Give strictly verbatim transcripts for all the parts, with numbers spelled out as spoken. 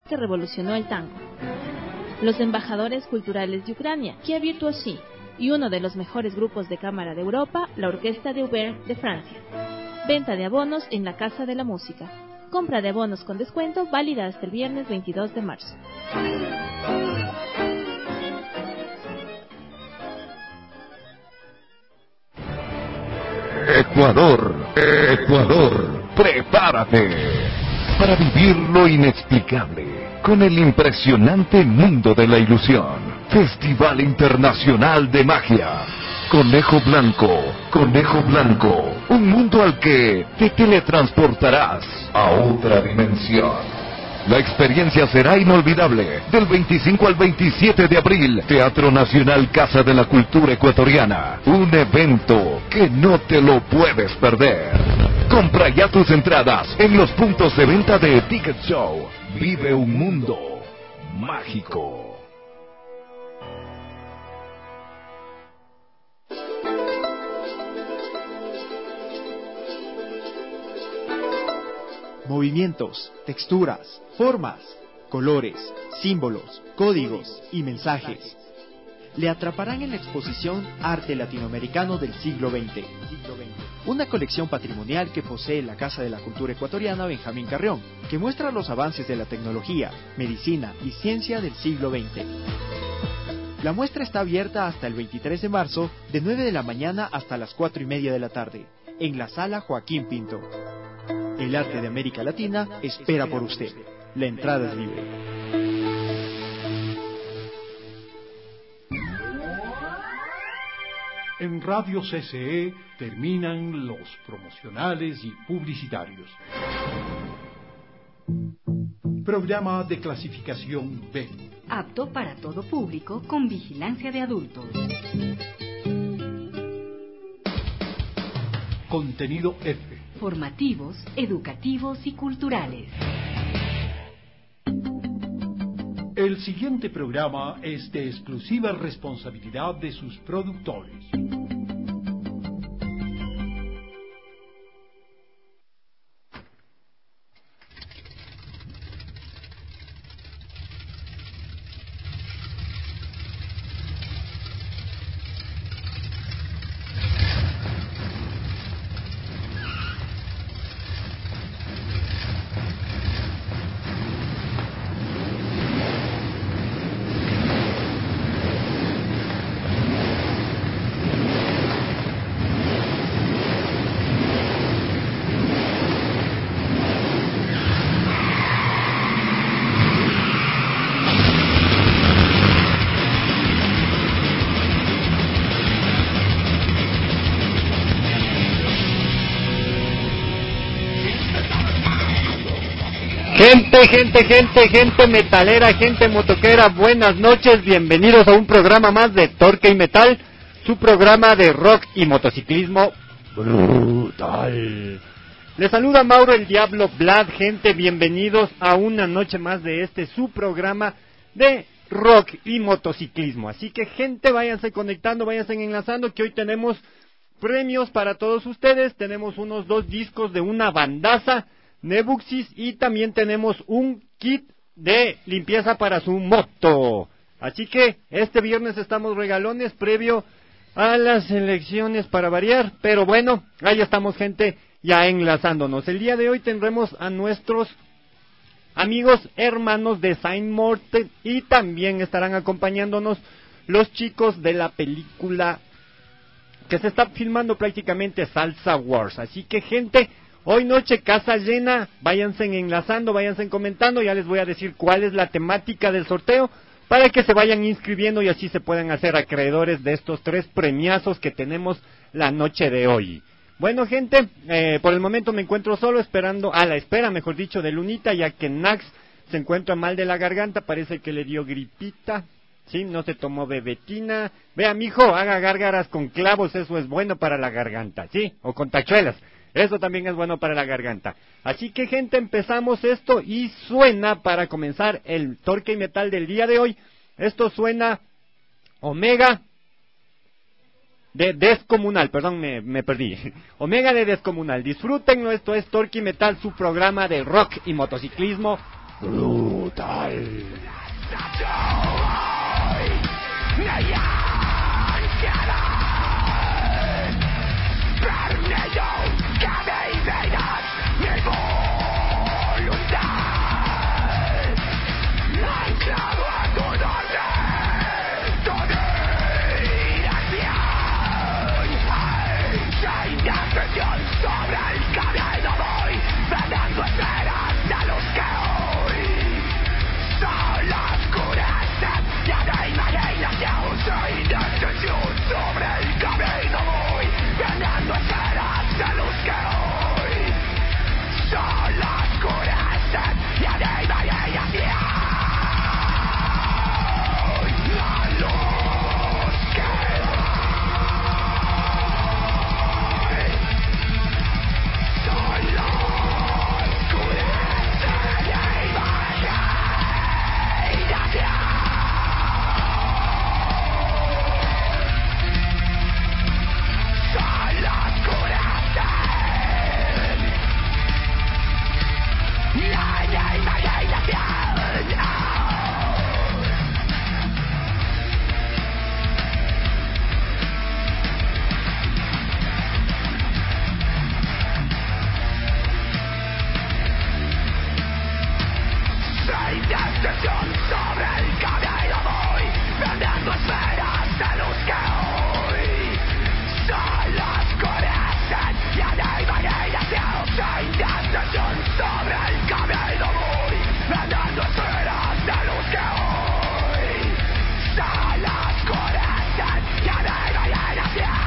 que revolucionó el tango. Los embajadores culturales de Ucrania, Kia Virtuosi, y uno de los mejores grupos de cámara de Europa, la Orquesta de Auvergne de Francia. Venta de abonos en la Casa de la Música. Compra de abonos con descuento válida hasta el viernes veintidós de marzo. Ecuador, Ecuador, prepárate para vivir lo inexplicable con el impresionante mundo de la ilusión. Festival Internacional de Magia. Conejo Blanco, Conejo Blanco, un mundo al que te teletransportarás a otra dimensión. La experiencia será inolvidable. Del veinticinco al veintisiete de abril, Teatro Nacional Casa de la Cultura Ecuatoriana. Un evento que no te lo puedes perder. Compra ya tus entradas en los puntos de venta de Ticket Show. Vive un mundo mágico. Movimientos, texturas, formas, colores, símbolos, códigos y mensajes le atraparán en la exposición Arte Latinoamericano del siglo veinte. Una colección patrimonial que posee la Casa de la Cultura Ecuatoriana Benjamín Carrión, que muestra los avances de la tecnología, medicina y ciencia del siglo veinte. La muestra está abierta hasta el veintitrés de marzo, de nueve de la mañana hasta las cuatro y media de la tarde, en la Sala Joaquín Pinto. El arte de América Latina espera por usted. La entrada es libre. En Radio C C E terminan los promocionales y publicitarios. Programa de clasificación B. Apto para todo público con vigilancia de adultos. Contenido F. Formativos, educativos y culturales. El siguiente programa es de exclusiva responsabilidad de sus productores. Gente, gente, gente, gente metalera, gente motoquera, buenas noches, bienvenidos a un programa más de Torque y Metal, su programa de rock y motociclismo brutal. Les saluda Mauro el Diablo Vlad, gente, bienvenidos a una noche más de este su programa de rock y motociclismo. Así que gente, váyanse conectando, váyanse enlazando, que hoy tenemos premios para todos ustedes, tenemos unos dos discos de una bandaza, Nebuxis, y también tenemos un kit de limpieza para su moto. Así que este viernes estamos regalones previo a las elecciones para variar, pero bueno, ahí estamos gente ya enlazándonos. El día de hoy tendremos a nuestros amigos hermanos de Saint Morten y también estarán acompañándonos los chicos de la película que se está filmando prácticamente, Salsa Wars. Así que gente, hoy noche casa llena, váyanse enlazando, váyanse comentando, ya les voy a decir cuál es la temática del sorteo para que se vayan inscribiendo y así se puedan hacer acreedores de estos tres premiazos que tenemos la noche de hoy. Bueno gente, eh, por el momento me encuentro solo esperando, a la espera mejor dicho de Lunita, ya que Nax se encuentra mal de la garganta, parece que le dio gripita, sí, no se tomó bebetina. Vea mijo, haga gárgaras con clavos, eso es bueno para la garganta, sí, o con tachuelas. Eso también es bueno para la garganta. Así que gente, empezamos esto y suena para comenzar el Torque y Metal del día de hoy. Esto suena Omega de Descomunal, perdón, me, me perdí. Omega de Descomunal, disfrútenlo, esto es Torque y Metal, su programa de rock y motociclismo brutal. Sobre el camino voy, vendiendo esferas de luz que hoy son la oscuridad, ya no hay imaginación, soy destrucción. Sobre el camino voy, vendiendo esferas de luz que hoy son la oscuridad, ya no hay imaginación. La luz que sobre el camino voy, vendiendo esferas de luz que hoy son la oscuridad, ya no hay imaginación. Sin destrucción sobre el camino voy, vendiendo esferas de luz que hoy son la oscuridad, ya no hay imaginación.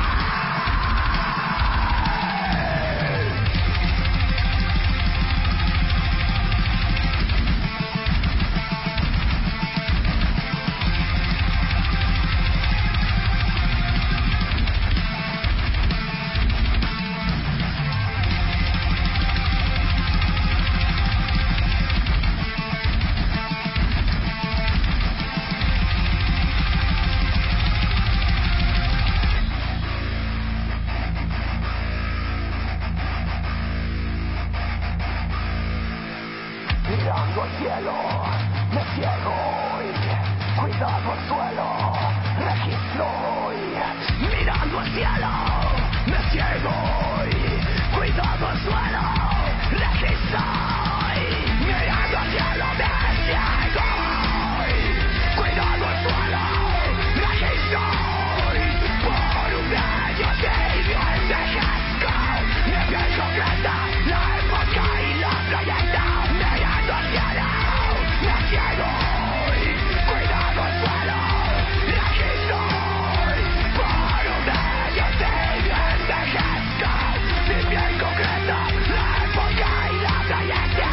Mirando al cielo, me ciego hoy, cuidado al suelo, registro hoy. Mirando al cielo, me ciego hoy, cuidado al suelo, registro hoy. Mirando al cielo, me ciego hoy, cuidado al suelo, registro hoy. Por un medio tibio envejezco, mi piel concreta, la época y la proyecta. Mirando al cielo, me ciego hoy, cuidado al suelo, registro hoy. Por un medio tibio envejezco, mi piel concreta, la época y la proyecta.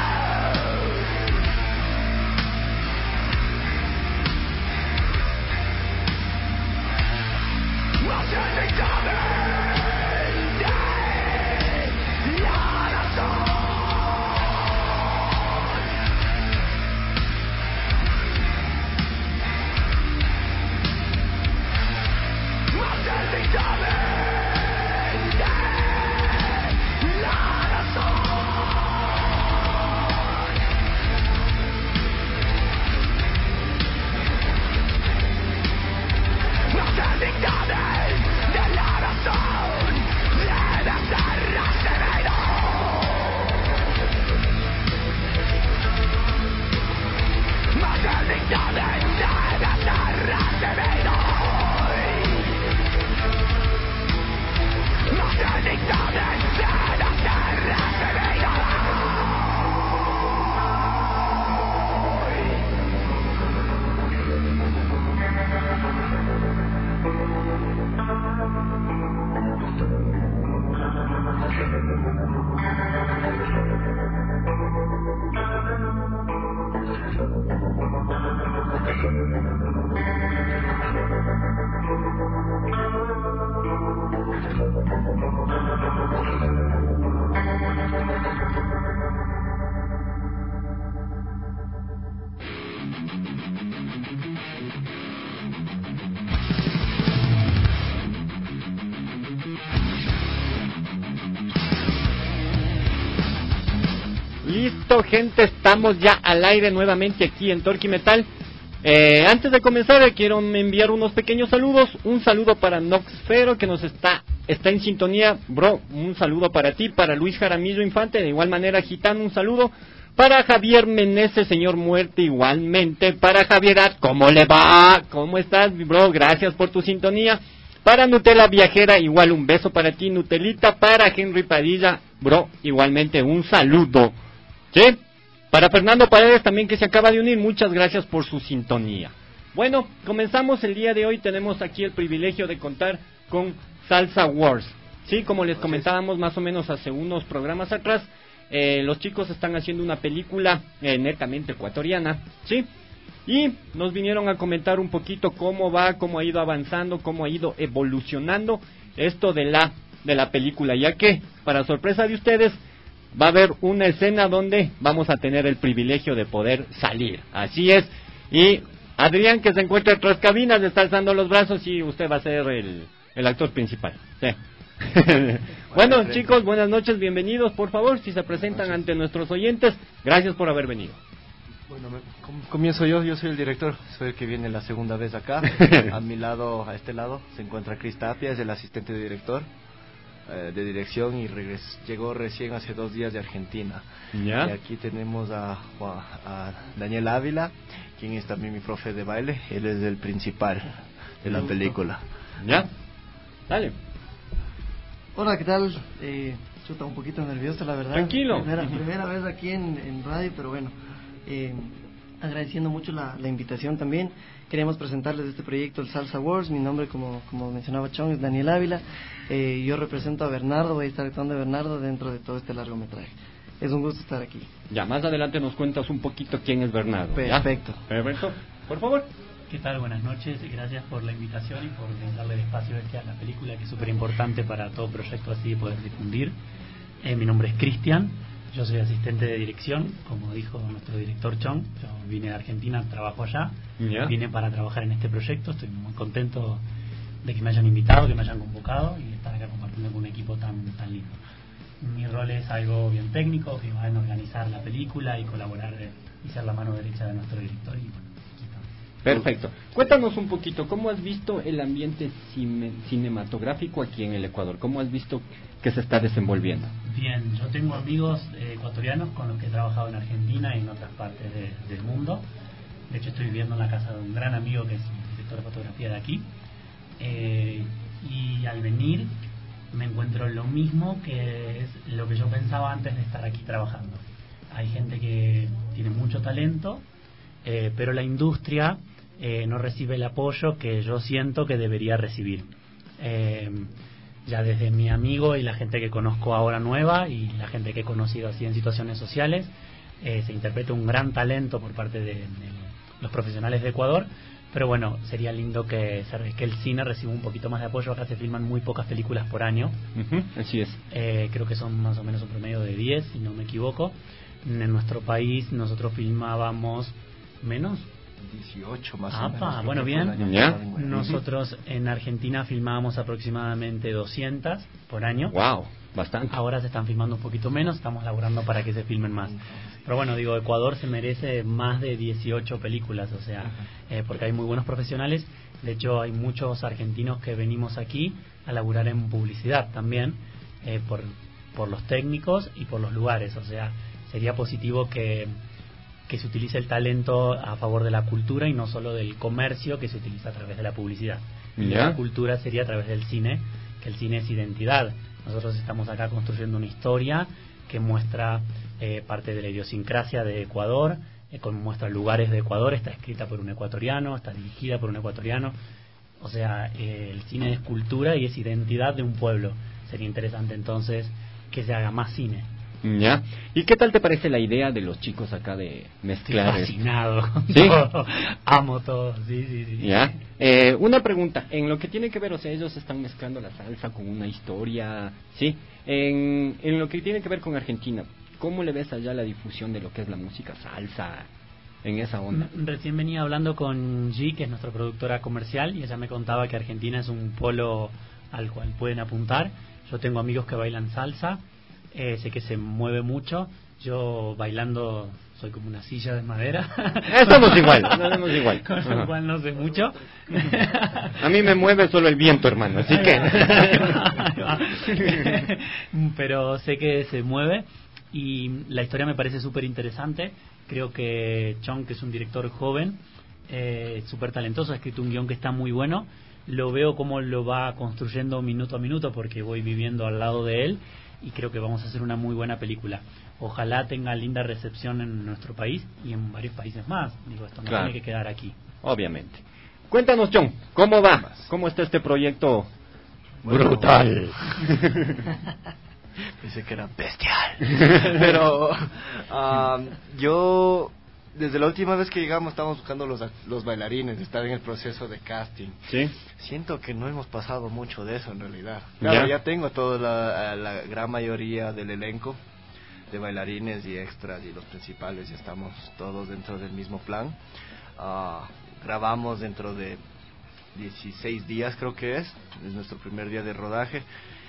Más estrictamente la razón. Más estrictamente la razón. Más estrictamente la razón debe ser recibido. Más estrictamente debe ser recibido. Más estrictamente debe ser recibido. Perfecto, gente, estamos ya al aire nuevamente aquí en Torque Metal. Eh, antes de comenzar, eh, quiero enviar unos pequeños saludos. Un saludo para Noxfero, que nos está está en sintonía. Bro, un saludo para ti, para Luis Jaramillo Infante, de igual manera Gitano, un saludo. Para Javier Meneses, señor Muerte, igualmente. Para Javier At, ¿cómo le va? ¿Cómo estás, bro? Gracias por tu sintonía. Para Nutella Viajera, igual un beso para ti, Nutelita. Para Henry Padilla, bro, igualmente un saludo. ¿Sí? Para Fernando Paredes también, que se acaba de unir, muchas gracias por su sintonía. Bueno, comenzamos el día de hoy. Tenemos aquí el privilegio de contar con Salsa Wars. Sí, como les comentábamos más o menos hace unos programas atrás, eh, los chicos están haciendo una película eh, netamente ecuatoriana, ¿sí? Y nos vinieron a comentar un poquito cómo va, cómo ha ido avanzando, cómo ha ido evolucionando esto de la de la película, ya que, para sorpresa de ustedes, va a haber una escena donde vamos a tener el privilegio de poder salir. Así es. Y Adrián, que se encuentra tras cabinas, le está alzando los brazos y usted va a ser el, el actor principal. Sí. Bueno, chicos, buenas noches, bienvenidos. Por favor, si se presentan ante nuestros oyentes, gracias por haber venido. Bueno, me, comienzo yo, yo soy el director, soy el que viene la segunda vez acá. A mi lado, a este lado, se encuentra Chris Tapia, es el asistente de director. De dirección y regres, llegó recién hace dos días de Argentina. ¿Ya? Y aquí tenemos a, a Daniel Ávila, quien es también mi profe de baile. Él es el principal de la película. ¿Ya? Dale. Hola, ¿qué tal? Eh, chuta, un poquito nervioso, la verdad. Tranquilo. Primera, primera vez aquí en, en radio, pero bueno, eh, agradeciendo mucho la, la invitación también. Queríamos presentarles este proyecto, el Salsa Wars. Mi nombre, como como mencionaba Chong, es Daniel Ávila. Eh, yo represento a Bernardo, voy a estar actuando de Bernardo dentro de todo este largometraje. Es un gusto estar aquí. Ya, más adelante nos cuentas un poquito quién es Bernardo. Perfecto. ¿Ya? Perfecto. Por favor. ¿Qué tal? Buenas noches. Gracias por la invitación y por darle el espacio este a la película, que es súper importante para todo proyecto así de poder difundir. Eh, mi nombre es Cristian. Yo soy asistente de dirección, como dijo nuestro director Chong. Yo vine de Argentina, trabajo allá. Yeah. Vine para trabajar en este proyecto. Estoy muy contento de que me hayan invitado, que me hayan convocado y estar acá compartiendo con un equipo tan tan lindo. Mi rol es algo bien técnico, que va en organizar la película y colaborar y ser la mano derecha de nuestro director. Y bueno, aquí estamos. Perfecto. Cuéntanos un poquito, ¿cómo has visto el ambiente cine, cinematográfico aquí en el Ecuador? ¿Cómo has visto que se está desenvolviendo? Bien, yo tengo amigos eh, ecuatorianos con los que he trabajado en Argentina y en otras partes de, del mundo. De hecho, estoy viviendo en la casa de un gran amigo que es director de fotografía de aquí. Eh, y al venir me encuentro lo mismo que es lo que yo pensaba antes de estar aquí trabajando. Hay gente que tiene mucho talento, eh, pero la industria eh, no recibe el apoyo que yo siento que debería recibir. Eh, ya desde mi amigo y la gente que conozco ahora nueva y la gente que he conocido así en situaciones sociales, eh, se interpreta un gran talento por parte de, de los profesionales de Ecuador, pero bueno, sería lindo que, que el cine reciba un poquito más de apoyo. Acá se filman muy pocas películas por año. Uh-huh, así es. Eh, creo que son más o menos un promedio de diez, si no me equivoco. En nuestro país nosotros filmábamos menos. dieciocho más Apa, o menos. Bueno, bien. ¿Ya? Nosotros en Argentina filmábamos aproximadamente doscientas por año. Wow, bastante. Ahora se están filmando un poquito menos, estamos laburando para que se filmen más. Pero bueno, digo, Ecuador se merece más de dieciocho películas, o sea, eh, porque hay muy buenos profesionales. De hecho, hay muchos argentinos que venimos aquí a laburar en publicidad también, eh, por, por los técnicos y por los lugares. O sea, sería positivo que, que se utilice el talento a favor de la cultura y no solo del comercio que se utiliza a través de la publicidad. Y ¿Ya? la cultura sería a través del cine, que el cine es identidad. Nosotros estamos acá construyendo una historia que muestra eh, parte de la idiosincrasia de Ecuador, eh, muestra lugares de Ecuador, está escrita por un ecuatoriano, está dirigida por un ecuatoriano. O sea, eh, el cine es cultura y es identidad de un pueblo. Sería interesante entonces que se haga más cine. ¿Ya? ¿Y qué tal te parece la idea de los chicos acá de mezclar? Estoy fascinado. ¿Sí? Todo. Amo todo. Sí, sí, sí. ¿Ya? Eh, una pregunta, en lo que tiene que ver, o sea, ellos están mezclando la salsa con una historia, ¿sí? En, en lo que tiene que ver con Argentina, ¿cómo le ves allá la difusión de lo que es la música salsa en esa onda? Recién venía hablando con G, que es nuestra productora comercial, y ella me contaba que Argentina es un polo al cual pueden apuntar. Yo tengo amigos que bailan salsa, eh, sé que se mueve mucho. Yo bailando soy como una silla de madera. Estamos igual, estamos igual. Con lo cual no sé mucho. A mí me mueve solo el viento, hermano, así que... Pero sé que se mueve y la historia me parece súper interesante. Creo que Chong, que es un director joven, eh, súper talentoso, ha escrito un guión que está muy bueno. Lo veo como lo va construyendo minuto a minuto porque voy viviendo al lado de él y creo que vamos a hacer una muy buena película. Ojalá tenga linda recepción en nuestro país y en varios países más. Digo, esto no claro. tiene que quedar aquí. Obviamente. Cuéntanos, John, ¿cómo va? ¿Cómo está este proyecto bueno, brutal? Pensé que era bestial. Pero um, yo, desde la última vez que llegamos, estábamos buscando los, los bailarines, estar en el proceso de casting. ¿Sí? Siento que no hemos pasado mucho de eso en realidad. Claro, ya, ya tengo toda la, la gran mayoría del elenco de bailarines y extras y los principales, ya estamos todos dentro del mismo plan. Uh, grabamos dentro de dieciséis días, creo que es, es nuestro primer día de rodaje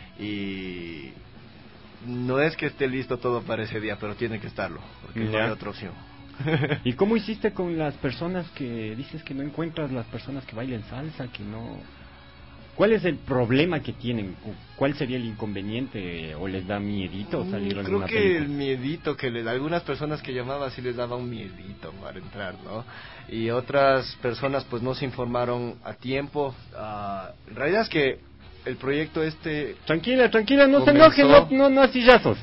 y no es que esté listo todo para ese día, pero tiene que estarlo, porque ya. No hay otra opción. ¿Y cómo hiciste con las personas que dices que no encuentras las personas que bailen salsa, que no... ¿Cuál es el problema que tienen? ¿Cuál sería el inconveniente? ¿O les da miedito salir en Creo una que película? el miedito que les da, algunas personas que llamaba sí les daba un miedito para entrar, ¿no? Y otras personas pues no se informaron a tiempo. Uh, en realidad es que el proyecto este... Tranquila, tranquila, no comenzó... se enoje, no, no, no asillazos.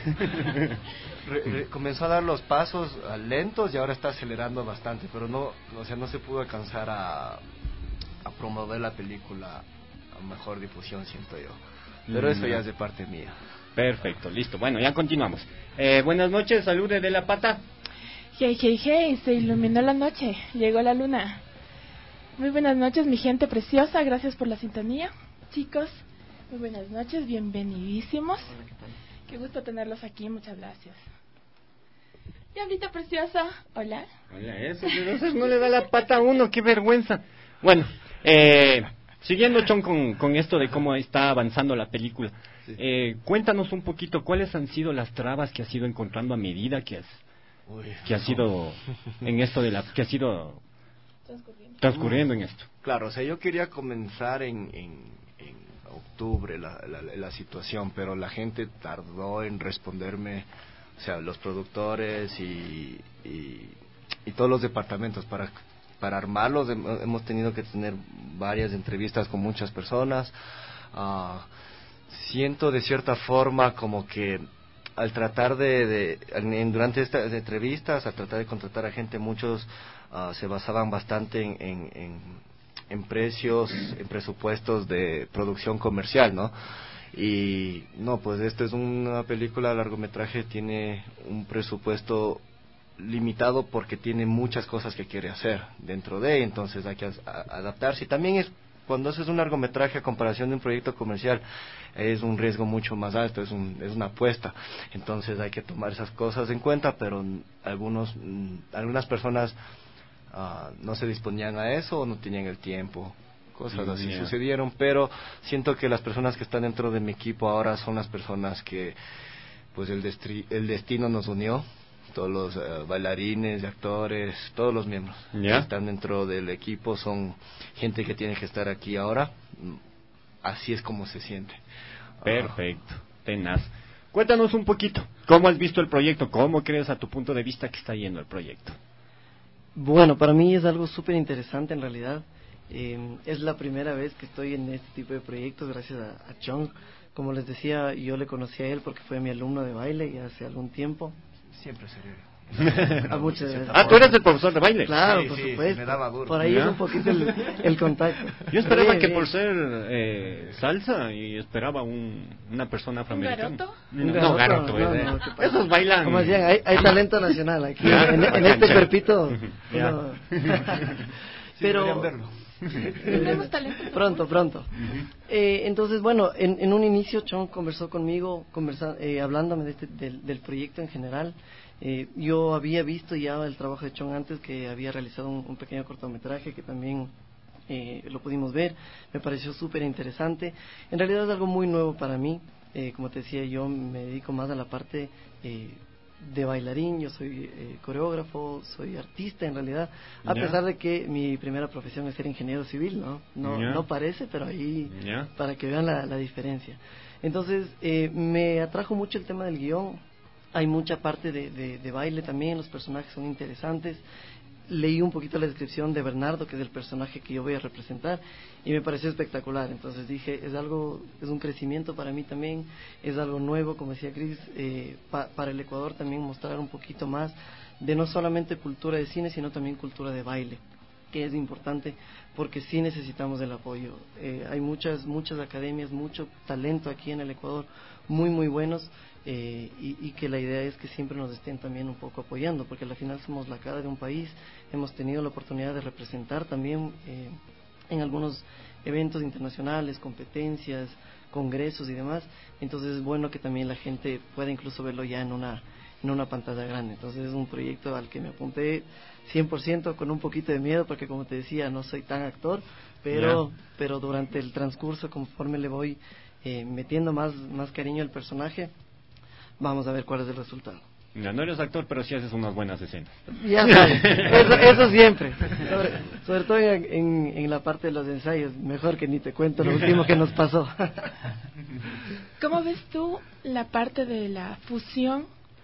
Re, re, comenzó a dar los pasos uh, lentos y ahora está acelerando bastante, pero no, o sea, no se pudo alcanzar a, a promover la película a mejor difusión, siento yo. Pero mm. eso ya es de parte mía. Perfecto, listo. Bueno, ya continuamos. Eh, buenas noches, salude de la pata. Hey, hey, hey, se iluminó la noche, llegó la luna. Muy buenas noches, mi gente preciosa, gracias por la sintonía. Chicos, muy buenas noches, bienvenidísimos. Hola, ¿qué tal? Qué gusto tenerlos aquí, muchas gracias. Diablita preciosa, hola. Hola, eso, entonces no le da la pata a uno, qué vergüenza. Bueno, eh, siguiendo, Chon, con, con esto de cómo está avanzando la película, sí. eh, cuéntanos un poquito cuáles han sido las trabas que has ido encontrando a medida que has, Uy, que has sido en esto de la, que has ido transcurriendo, transcurriendo en esto. Claro, o sea, yo quería comenzar en, en, en octubre la, la, la situación, pero la gente tardó en responderme, o sea, los productores y, y, y todos los departamentos para para armarlos. Hemos tenido que tener varias entrevistas con muchas personas. Uh, siento de cierta forma como que al tratar de, de en, durante estas entrevistas, al tratar de contratar a gente, muchos uh, se basaban bastante en, en, en, en precios, en presupuestos de producción comercial, ¿no? Y no, pues esto es una película largometraje, tiene un presupuesto limitado porque tiene muchas cosas que quiere hacer dentro de, entonces hay que a, a, adaptarse. Y también es, cuando haces un largometraje a comparación de un proyecto comercial, es un riesgo mucho más alto, es, un, es una apuesta, entonces hay que tomar esas cosas en cuenta, pero algunos algunas personas uh, no se disponían a eso o no tenían el tiempo. Cosas así yeah. sucedieron, pero siento que las personas que están dentro de mi equipo ahora son las personas que pues el, destri el destino nos unió. Todos los uh, bailarines, actores, todos los miembros yeah. que están dentro del equipo son gente que tiene que estar aquí ahora. Así es como se siente. Perfecto, uh, tenaz. Cuéntanos un poquito, ¿cómo has visto el proyecto? ¿Cómo crees a tu punto de vista que está yendo el proyecto? Bueno, para mí es algo súper interesante en realidad. Eh, es la primera vez que estoy en este tipo de proyectos gracias a, a Chong. Como les decía, yo le conocí a él porque fue mi alumno de baile ya hace algún tiempo. Siempre seré. A muchas ah, tú eres el profesor de baile. Claro, sí, por sí, supuesto. Sí, me daba duro. Por ahí ¿Ya? es un poquito el, el contacto. Yo esperaba bien, que bien. por ser eh, salsa y esperaba un, una persona afroamericana. ¿Un garoto? No, Un no, garoto, garoto, no, eh. no, no, esos bailan. Como decían, hay, hay talento nacional aquí. en, en este cuerpito. Uno... Pero tenemos talento pronto, pronto. Uh-huh. eh, entonces, bueno, en, en un inicio Chong conversó conmigo, conversa, eh, hablándome de este, del, del proyecto en general. Eh, yo había visto ya el trabajo de Chong antes, que había realizado un, un pequeño cortometraje que también eh, lo pudimos ver. Me pareció súper interesante. En realidad es algo muy nuevo para mí. Eh, como te decía, yo me dedico más a la parte eh, de bailarín, yo soy eh, coreógrafo, soy artista en realidad, a Yeah. pesar de que mi primera profesión es ser ingeniero civil, ¿no? No, Yeah. no parece, pero ahí, Yeah. para que vean la, la diferencia. Entonces, eh, me atrajo mucho el tema del guión, hay mucha parte de, de, de baile también, los personajes son interesantes. Leí un poquito la descripción de Bernardo, que es el personaje que yo voy a representar, y me pareció espectacular. Entonces dije, es algo, es un crecimiento para mí también, es algo nuevo, como decía Cris, eh, pa, para el Ecuador también mostrar un poquito más de no solamente cultura de cine, sino también cultura de baile, que es importante porque sí necesitamos el apoyo. Eh, hay muchas, muchas academias, mucho talento aquí en el Ecuador, muy, muy buenos. Eh, y, y que la idea es que siempre nos estén también un poco apoyando, porque al final somos la cara de un país, hemos tenido la oportunidad de representar también eh, en algunos eventos internacionales, competencias, congresos y demás, entonces es bueno que también la gente pueda incluso verlo ya en una, en una pantalla grande. Entonces es un proyecto al que me apunté cien por ciento con un poquito de miedo, porque como te decía, no soy tan actor, pero, yeah. pero durante el transcurso, conforme le voy eh, metiendo más, más cariño al personaje, vamos a ver cuál es el resultado. Ya, no eres actor, pero sí haces unas buenas escenas. Ya sabes, eso, eso siempre. Sobre, sobre todo en, en, en la parte de los ensayos, mejor que ni te cuento lo último que nos pasó. ¿Cómo ves tú la parte de la fusión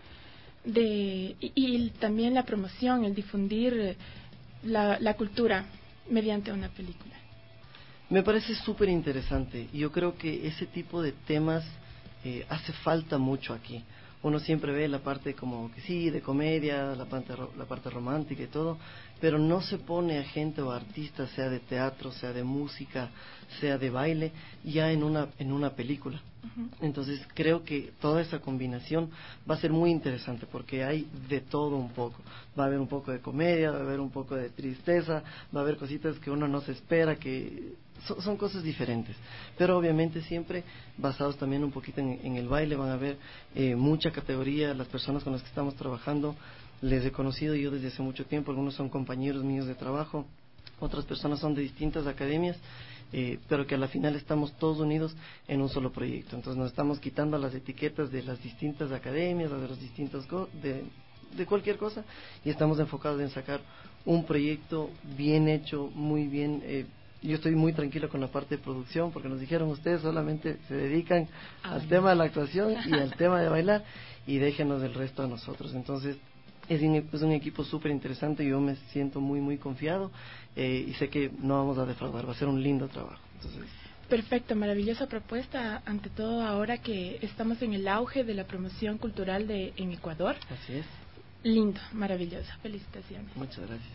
de y, y también la promoción, el difundir la, la cultura mediante una película? Me parece súper interesante y yo creo que ese tipo de temas Eh, hace falta mucho aquí. Uno siempre ve la parte como que sí, de comedia, la parte, la parte romántica y todo, pero no se pone a gente o artistas, sea de teatro, sea de música, sea de baile, ya en una, en una película. Uh-huh. Entonces creo que toda esa combinación va a ser muy interesante porque hay de todo un poco. Va a haber un poco de comedia, va a haber un poco de tristeza, va a haber cositas que uno no se espera, que son, son cosas diferentes, pero obviamente siempre basados también un poquito en, en el baile. Van a haber eh, mucha categoría. Las personas con las que estamos trabajando les he conocido yo desde hace mucho tiempo, algunos son compañeros míos de trabajo, otras personas son de distintas academias, eh, pero que a la final estamos todos unidos en un solo proyecto. Entonces nos estamos quitando las etiquetas de las distintas academias o de los distintos co- de, de cualquier cosa, y estamos enfocados en sacar un proyecto bien hecho, muy bien. eh, Yo estoy muy tranquilo con la parte de producción porque nos dijeron, ustedes solamente se dedican ah, al tema de la actuación y al tema de bailar y déjenos el resto a nosotros. Entonces es un, es un equipo súper interesante, yo me siento muy muy confiado eh, y sé que no vamos a defraudar, va a ser un lindo trabajo. Entonces, perfecto, maravillosa propuesta, ante todo ahora que estamos en el auge de la promoción cultural de en Ecuador. Así es. Lindo, maravillosa, felicitaciones. Muchas gracias.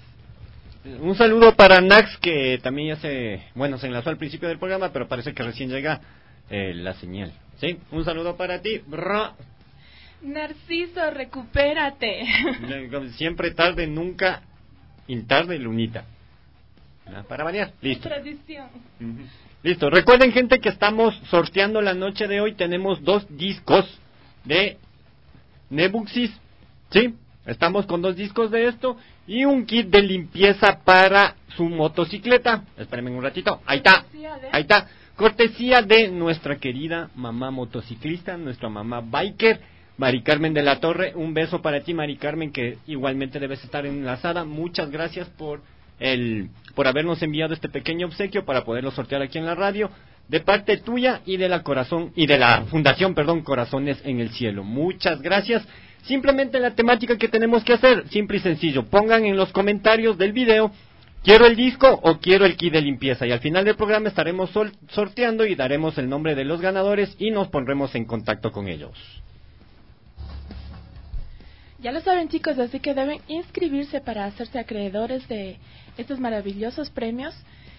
Un saludo para Nax, que también ya se, bueno, se enlazó al principio del programa, pero parece que recién llega eh, la señal. ¿Sí? Un saludo para ti, bro. Narciso, recupérate. Siempre tarde, nunca y tarde, lunita. Para variar, listo. Tradición. Uh-huh. Listo, recuerden, gente, que estamos sorteando la noche de hoy. Tenemos dos discos de Nebuxis, ¿sí? Estamos con dos discos de esto y un kit de limpieza para su motocicleta. Espérenme un ratito. Ahí está. Ahí está. Cortesía de nuestra querida mamá motociclista, nuestra mamá biker, Mari Carmen de la Torre. Un beso para ti, Mari Carmen, que igualmente debes estar enlazada. Muchas gracias por el por habernos enviado este pequeño obsequio para poderlo sortear aquí en la radio, de parte tuya y de la corazón y de la fundación, perdón, Corazones en el Cielo. Muchas gracias. Simplemente la temática que tenemos que hacer, simple y sencillo, pongan en los comentarios del video, quiero el disco o quiero el kit de limpieza, y al final del programa estaremos sol- sorteando y daremos el nombre de los ganadores y nos pondremos en contacto con ellos. Ya lo saben, chicos, así que deben inscribirse para hacerse acreedores de estos maravillosos premios.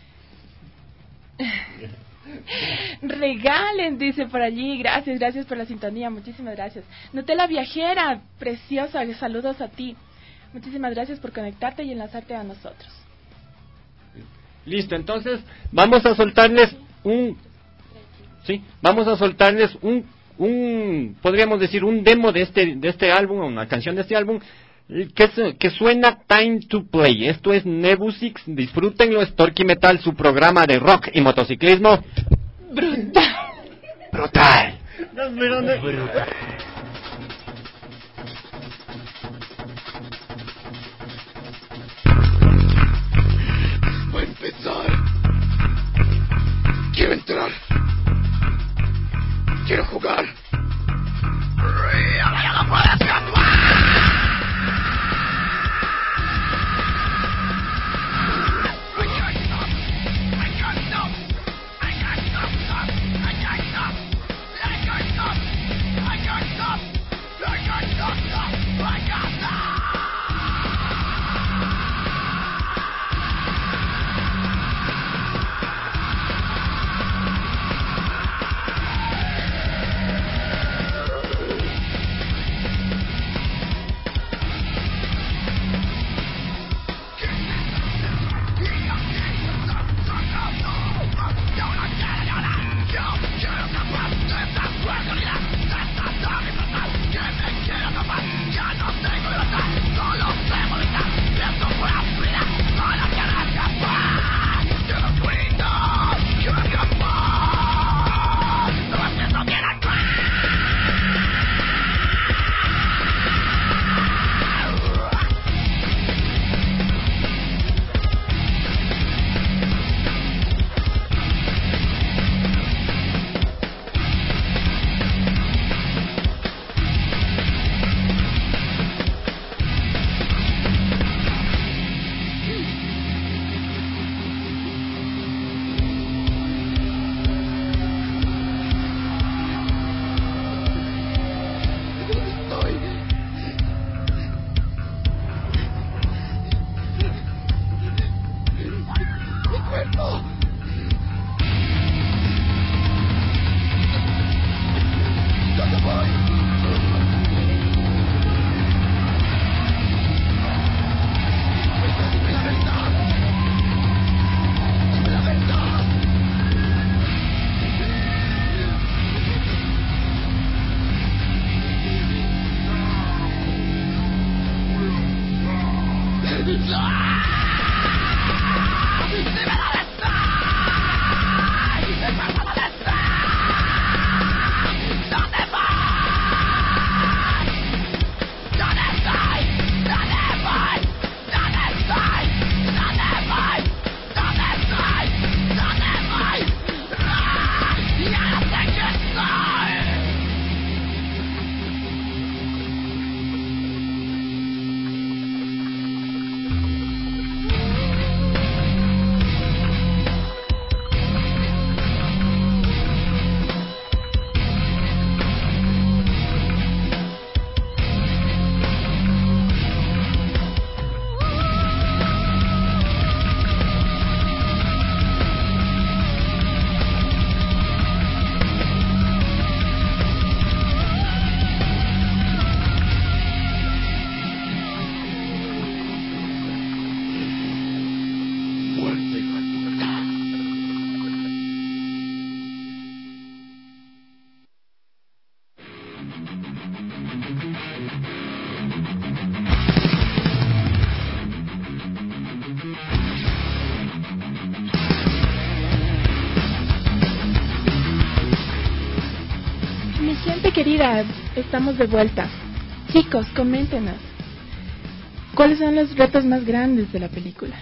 Regalen, dice por allí. Gracias, gracias por la sintonía, muchísimas gracias. Nutella Viajera, preciosa, saludos a ti. Muchísimas gracias por conectarte y enlazarte a nosotros. Listo, entonces vamos a soltarles un sí, vamos a soltarles un un podríamos decir un demo de este de este álbum, una canción de este álbum que, que suena Time to Play. Esto es Nebusix, disfrútenlo, es Torque Metal, su programa de rock y motociclismo. Brutal. Brutal. Brutal. Querida, estamos de vuelta. Chicos, coméntenos, ¿cuáles son los retos más grandes de la película?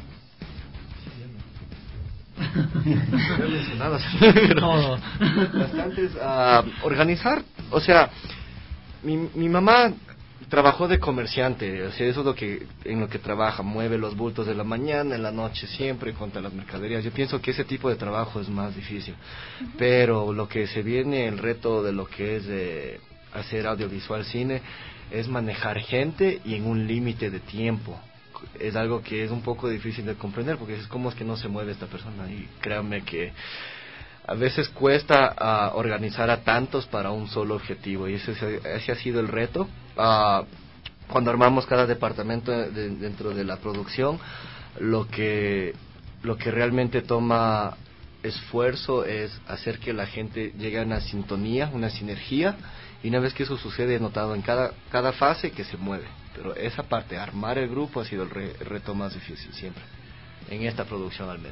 No, bastantes. Uh, organizar, o sea, mi, mi mamá trabajó de comerciante, o sea, eso es lo que, en lo que trabaja, mueve los bultos de la mañana, en la noche, siempre contra las mercaderías. Yo pienso que ese tipo de trabajo es más difícil, uh-huh. Pero lo que se viene, el reto de lo que es eh, hacer audiovisual cine, es manejar gente y en un límite de tiempo. Es algo que es un poco difícil de comprender, porque es como es que no se mueve esta persona, y créanme que a veces cuesta uh, organizar a tantos para un solo objetivo, y ese, ese ha sido el reto. Uh, cuando armamos cada departamento de, de, dentro de la producción, lo que lo que realmente toma esfuerzo es hacer que la gente llegue a una sintonía, una sinergia, y una vez que eso sucede, he notado en cada cada fase que se mueve. Pero esa parte, armar el grupo, ha sido el, re, el reto más difícil siempre, en esta producción al menos.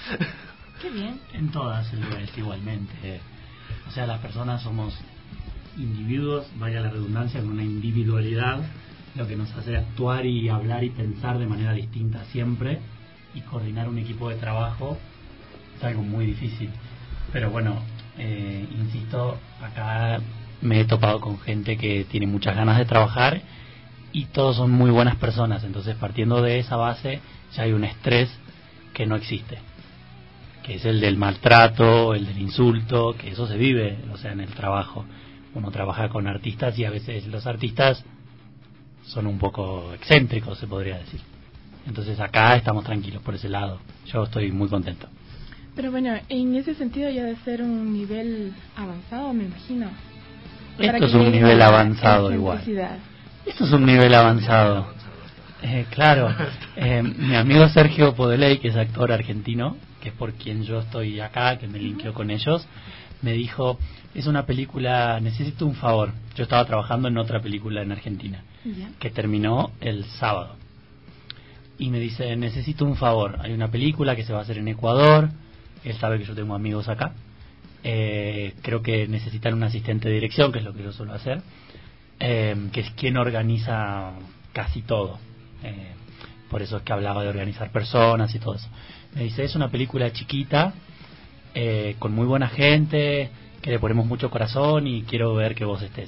Qué bien. En todas es igualmente. O sea, las personas somos individuos, vaya la redundancia, con una individualidad, lo que nos hace actuar y hablar y pensar de manera distinta siempre, y coordinar un equipo de trabajo es algo muy difícil. Pero bueno, eh, insisto, acá me he topado con gente que tiene muchas ganas de trabajar y todos son muy buenas personas, entonces partiendo de esa base ya hay un estrés que no existe, que es el del maltrato, el del insulto, que eso se vive, o sea, en el trabajo. Uno trabaja con artistas y a veces los artistas son un poco excéntricos, se podría decir. Entonces acá estamos tranquilos por ese lado. Yo estoy muy contento. Pero bueno, en ese sentido ya de ser un nivel avanzado, me imagino. Esto es un nivel avanzado igual. Esto es un nivel avanzado. Eh, claro, eh, mi amigo Sergio Podeley, que es actor argentino, que es por quien yo estoy acá, que me linkeó con ellos, me dijo, es una película, necesito un favor. Yo estaba trabajando en otra película en Argentina, yeah. que terminó el sábado. Y me dice, necesito un favor. Hay una película que se va a hacer en Ecuador, él sabe que yo tengo amigos acá. Eh, creo que necesitan un asistente de dirección, que es lo que yo suelo hacer, eh, que es quien organiza casi todo. Eh, por eso es que hablaba de organizar personas y todo eso. Me dice, es una película chiquita, eh, con muy buena gente, que le ponemos mucho corazón y quiero ver que vos estés.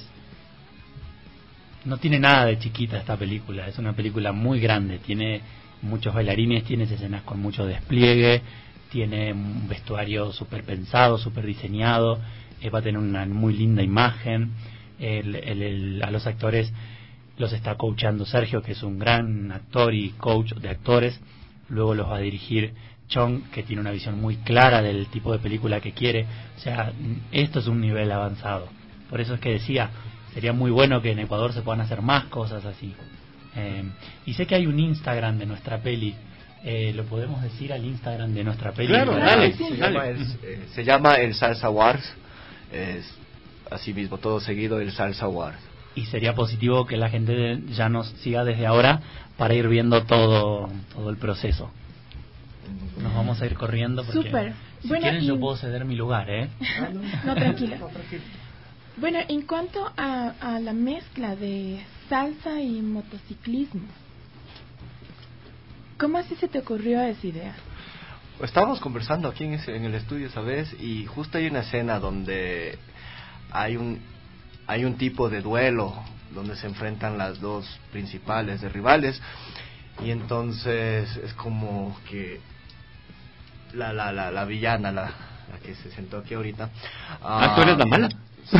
No tiene nada de chiquita esta película, es una película muy grande, tiene muchos bailarines, tiene escenas con mucho despliegue, tiene un vestuario súper pensado, súper diseñado, eh, va a tener una muy linda imagen. El, el, el, a los actores los está coachando Sergio, que es un gran actor y coach de actores. Luego los va a dirigir Chong, que tiene una visión muy clara del tipo de película que quiere. O sea, esto es un nivel avanzado. Por eso es que decía, sería muy bueno que en Ecuador se puedan hacer más cosas así. Eh, y sé que hay un Instagram de nuestra peli. Eh, ¿Lo podemos decir al Instagram de nuestra peli? Claro, dale. Se, dale. Llama el, eh, se llama el Salsa Wars. Es así mismo, todo seguido, el Salsa Wars. y sería positivo que la gente ya nos siga desde ahora para ir viendo todo todo el proceso. Nos vamos a ir corriendo porque Súper. si Bueno, quieren y... yo puedo ceder mi lugar, ¿eh? No, tranquila. Bueno, en cuanto a, a la mezcla de salsa y motociclismo, ¿cómo así se te ocurrió esa idea? Estábamos conversando aquí en, ese, en el estudio esa vez y justo hay una escena donde hay un hay un tipo de duelo donde se enfrentan las dos principales de rivales y entonces es como que la la la, la villana, la, la que se sentó aquí ahorita. Ah, ¿tú eres la mala?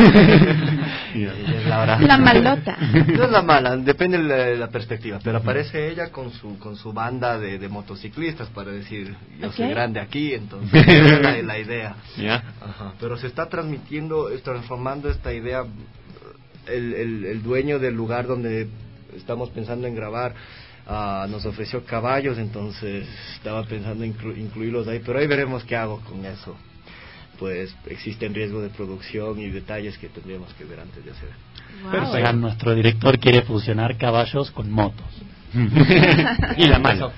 Es la, hora. La malota. No es la mala, depende de la, la perspectiva, pero aparece ella con su con su banda de, de motociclistas para decir, yo okay. soy grande aquí, entonces esa es la, la idea. Yeah. Ajá. Pero se está transmitiendo, transformando esta idea, el, el, el dueño del lugar donde estamos pensando en grabar, uh, nos ofreció caballos, entonces estaba pensando en inclu- incluirlos ahí, pero ahí veremos qué hago con eso. Pues existen riesgo de producción y detalles que tendríamos que ver antes de hacer. Wow. O sea, nuestro director quiere fusionar caballos con motos. Y la mala.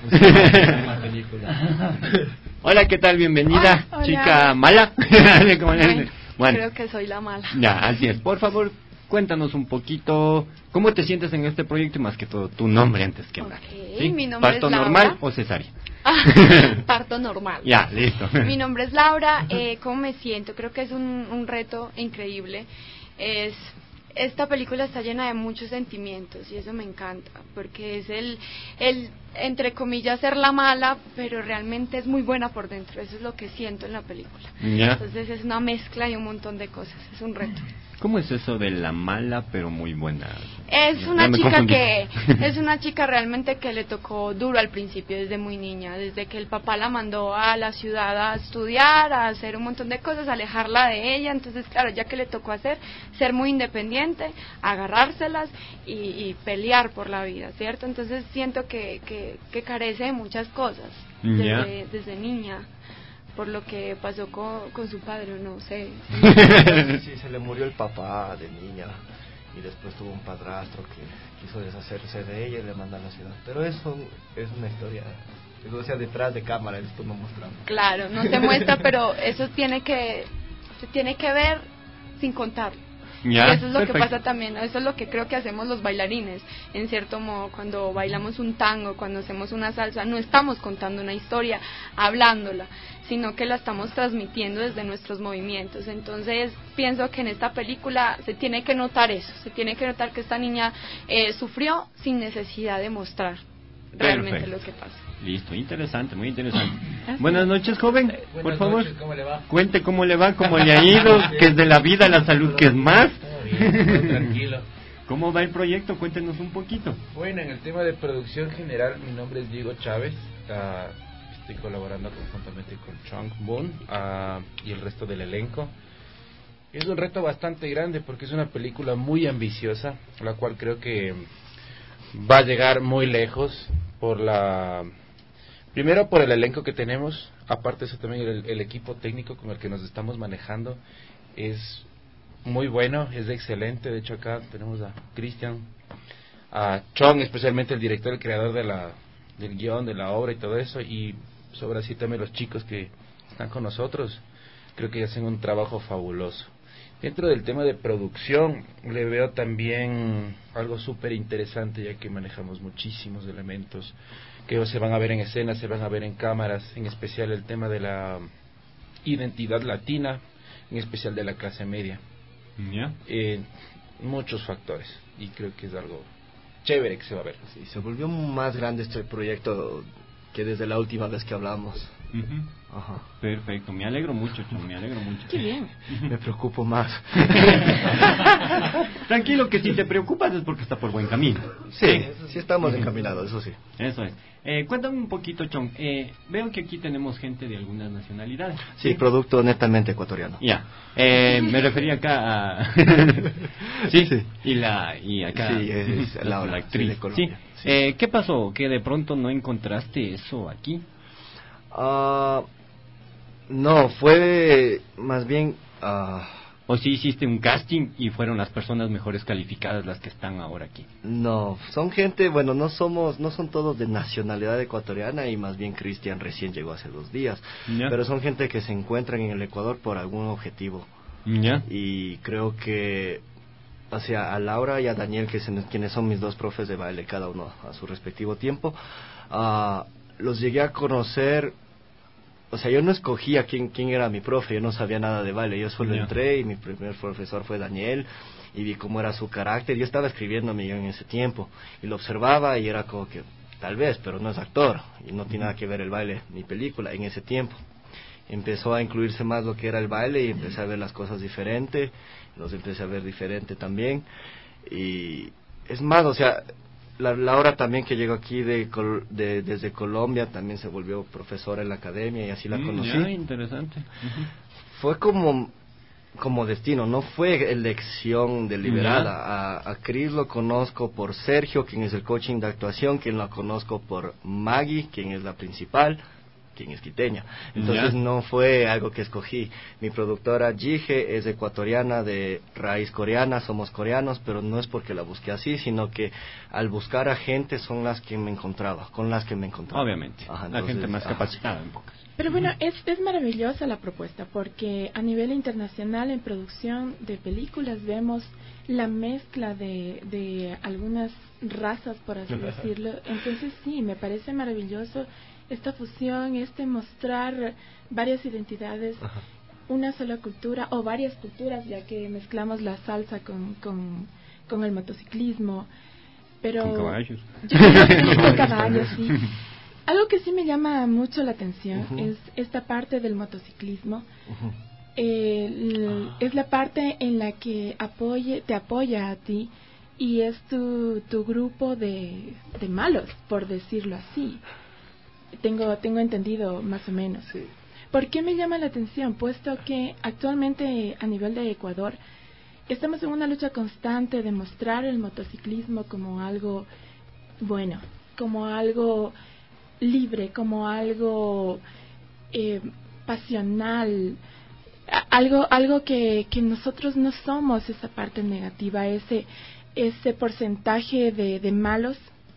Hola, ¿qué tal? Bienvenida, hola, chica hola. mala. Bueno, bueno, creo que soy la mala. Ya, así es. Por favor, cuéntanos un poquito cómo te sientes en este proyecto y más que todo tu nombre antes que nada. Okay, ¿Sí? mi nombre ¿Parto es Laura. normal o cesárea? Ah, parto normal. Ya, listo. Mi nombre es Laura. Eh, ¿Cómo me siento? Creo que es un, un reto increíble. Es Esta película está llena de muchos sentimientos y eso me encanta, porque es el, el, entre comillas, ser la mala, pero realmente es muy buena por dentro. Eso es lo que siento en la película. Ya. Entonces es una mezcla y un montón de cosas. Es un reto. ¿Cómo es eso de la mala pero muy buena? Es Ya, una me chica confundí. que es una chica realmente que le tocó duro al principio, desde muy niña, desde que el papá la mandó a la ciudad a estudiar, a hacer un montón de cosas, a alejarla de ella. Entonces, claro, ya que le tocó hacer, ser muy independiente, agarrárselas y, y pelear por la vida, ¿cierto? Entonces siento que, que, que carece de muchas cosas desde, Ya. desde niña, por lo que pasó con, con su padre, no sé. Sí, se le murió el papá de niña y después tuvo un padrastro que quiso deshacerse de ella y le mandó a la ciudad. Pero eso es una historia, o sea, detrás de cámara, esto no mostramos. Claro, no se muestra, pero eso tiene que se tiene que ver sin contar. Ya, y eso es lo perfecto. que pasa también, eso es lo que creo que hacemos los bailarines, en cierto modo, cuando bailamos un tango, cuando hacemos una salsa, no estamos contando una historia, hablándola, sino que la estamos transmitiendo desde nuestros movimientos. Entonces pienso que en esta película se tiene que notar eso, se tiene que notar que esta niña eh, sufrió sin necesidad de mostrar realmente Perfecto. lo que pasa. Listo, interesante, muy interesante. Buenas noches, joven, Eh, por buenas favor. noches, ¿cómo le va? Cuente cómo le va, cómo le ha ido, que es de la vida, la salud, que es más. Todo bien, todo tranquilo. ¿Cómo va el proyecto? Cuéntenos un poquito. Bueno, en el tema de producción general, mi nombre es Diego Chávez. Uh, estoy colaborando conjuntamente con Chong Boon uh, y el resto del elenco. Es un reto bastante grande porque es una película muy ambiciosa, la cual creo que va a llegar muy lejos por la... Primero por el elenco que tenemos, aparte de eso también el, el equipo técnico con el que nos estamos manejando es muy bueno, es excelente. De hecho acá tenemos a Cristian, a Chong, especialmente el director, el creador de la del guión, de la obra y todo eso, y sobre así también los chicos que están con nosotros, creo que hacen un trabajo fabuloso. Dentro del tema de producción le veo también algo súper interesante, ya que manejamos muchísimos elementos que se van a ver en escena, se van a ver en cámaras, en especial el tema de la identidad latina, en especial de la clase media. ¿Ya? Eh, muchos factores, y creo que es algo chévere que se va a ver. Sí, se volvió más grande este proyecto que desde la última vez que hablamos. Uh-huh. Ajá. Perfecto, me alegro mucho, Chong, me alegro mucho. Qué bien. Me preocupo más. Tranquilo, que si te preocupas es porque está por buen camino. Sí, sí estamos encaminados, eso sí. Eso es. Eh, cuéntame un poquito, Chong. Eh, veo que aquí tenemos gente de algunas nacionalidades. Sí, producto netamente ecuatoriano. Ya. Eh, me refería acá a... ¿Sí? ¿Sí? Y la y acá sí, es la, la actriz. de Colombia. ¿Sí? Sí. Eh, ¿Qué pasó? ¿Que de pronto no encontraste eso aquí? Uh, no, fue más bien uh, ¿O si hiciste un casting y fueron las personas mejores calificadas las que están ahora aquí? No, son gente, bueno, no somos, no son todos de nacionalidad ecuatoriana y más bien Cristian recién llegó hace dos días. Ya. Pero son gente que se encuentran en el Ecuador por algún objetivo. Ya. Y creo que, o sea, a Laura y a Daniel, que son, quienes son mis dos profes de baile, cada uno a su respectivo tiempo, uh, los llegué a conocer. O sea, yo no escogía quién, quién era mi profe, yo no sabía nada de baile, yo solo Yeah. entré y mi primer profesor fue Daniel y vi cómo era su carácter. Yo estaba escribiéndome yo en ese tiempo y lo observaba y era como que, tal vez, pero no es actor y no tiene nada que ver el baile ni película en ese tiempo. Empezó a incluirse más lo que era el baile y empecé a ver las cosas diferente, los empecé a ver diferente también y es más, o sea... La Laura también, que llegó aquí de, de desde Colombia, también se volvió profesora en la academia y así la Mm, conocí. ya, interesante. Uh-huh. Fue como como destino, no fue elección deliberada. A, a Chris lo conozco por Sergio, quien es el coaching de actuación, quien lo conozco por Maggie, quien es la principal, quien es quiteña. Entonces ya. no fue algo que escogí. Mi productora Jige es ecuatoriana de raíz coreana, somos coreanos, pero no es porque la busqué así, sino que al buscar a gente son las que me encontraba, con las que me encontraba. Obviamente, Ajá, la entonces, gente más ajá. capacitada en pocas. Pero bueno, es, es maravillosa la propuesta porque a nivel internacional en producción de películas vemos la mezcla de, de algunas razas, por así decirlo. Entonces sí, me parece maravilloso esta fusión, este mostrar varias identidades, Ajá. una sola cultura o varias culturas, ya que mezclamos la salsa con, con, con el motociclismo. Pero Con caballos. Con caballos, sí. Algo que sí me llama mucho la atención uh-huh. es esta parte del motociclismo. Uh-huh. Eh, ah. Es la parte en la que apoye, te apoya a ti y es tu, tu grupo de, de malos, por decirlo así. Tengo, tengo entendido más o menos. Sí. ¿Por qué me llama la atención? Puesto que actualmente a nivel de Ecuador estamos en una lucha constante de mostrar el motociclismo como algo bueno, como algo libre, como algo eh, pasional, algo algo que, que nosotros no somos esa parte negativa, ese ese porcentaje de, de malos,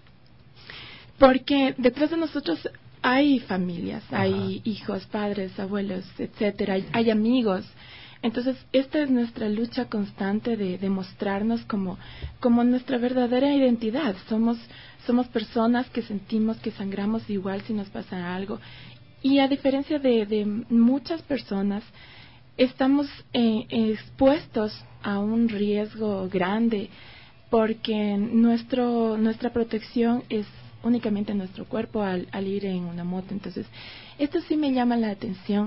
porque detrás de nosotros hay familias, Ajá. hay hijos, padres, abuelos, etcétera, hay, hay amigos. Entonces, esta es nuestra lucha constante de, de mostrarnos como, como nuestra verdadera identidad. Somos, somos personas que sentimos que sangramos igual si nos pasa algo. Y a diferencia de, de muchas personas, estamos eh, expuestos a un riesgo grande porque nuestro, nuestra protección es únicamente nuestro cuerpo al, al ir en una moto. Entonces, esto sí me llama la atención.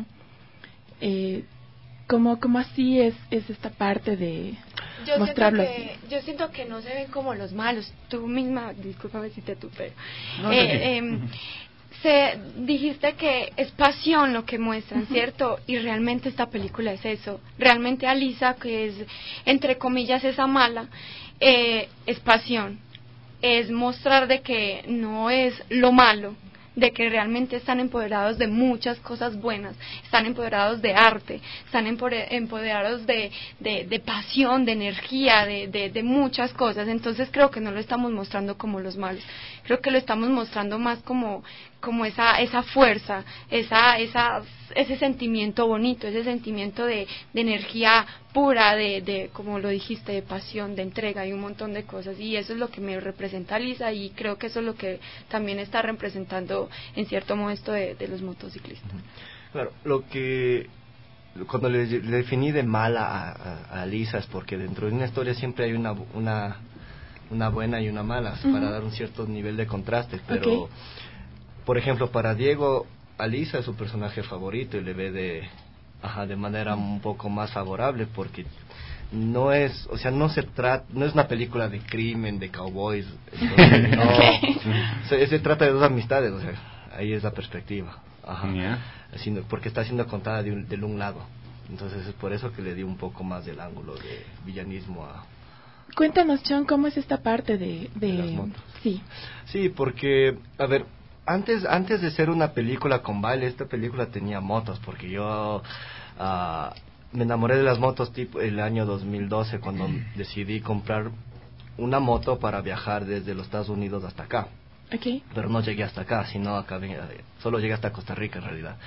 Eh, como como así es es esta parte de yo mostrarlo siento que, así. Yo siento que no se ven como los malos. Tú misma, discúlpame si te tupeo. No, eh, eh, se dijiste que es pasión lo que muestran, uh-huh. ¿cierto? Y realmente esta película es eso. Realmente Alisa, que es entre comillas esa mala, eh, es pasión. Es mostrar de que no es lo malo, de que realmente están empoderados de muchas cosas buenas, están empoderados de arte, están empoderados de, de, de pasión, de energía, de, de, de muchas cosas. Entonces creo que no lo estamos mostrando como los malos, creo que lo estamos mostrando más como, como esa, esa fuerza, esa, esa, ese sentimiento bonito, ese sentimiento de, de energía pura, de, de, como lo dijiste, de pasión, de entrega y un montón de cosas, y eso es lo que me representa Lisa, y creo que eso es lo que también está representando en cierto modo esto de, de los motociclistas. Claro, lo que cuando le, le definí de mala a, a, a Lisa es porque dentro de una historia siempre hay una una una buena y una mala, uh-huh. para dar un cierto nivel de contraste, pero okay. por ejemplo, para Diego, Alisa es su personaje favorito y le ve de ajá, de manera un poco más favorable porque no es, o sea, no se trata, no es una película de crimen, de cowboys, entonces, no, okay. se, se trata de dos amistades, o sea, ahí es la perspectiva, ajá, yeah. Haciendo, porque está siendo contada de un, de un lado, entonces es por eso que le di un poco más del ángulo de villanismo a... Cuéntanos, John, ¿cómo es esta parte de, de... de las motos? Sí. Sí, porque, a ver, antes antes de ser una película con baile, esta película tenía motos, porque yo... Uh, me enamoré de las motos tipo el año dos mil doce cuando decidí comprar una moto para viajar desde los Estados Unidos hasta acá. Okay. Pero no llegué hasta acá, sino acá solo llegué hasta Costa Rica en realidad.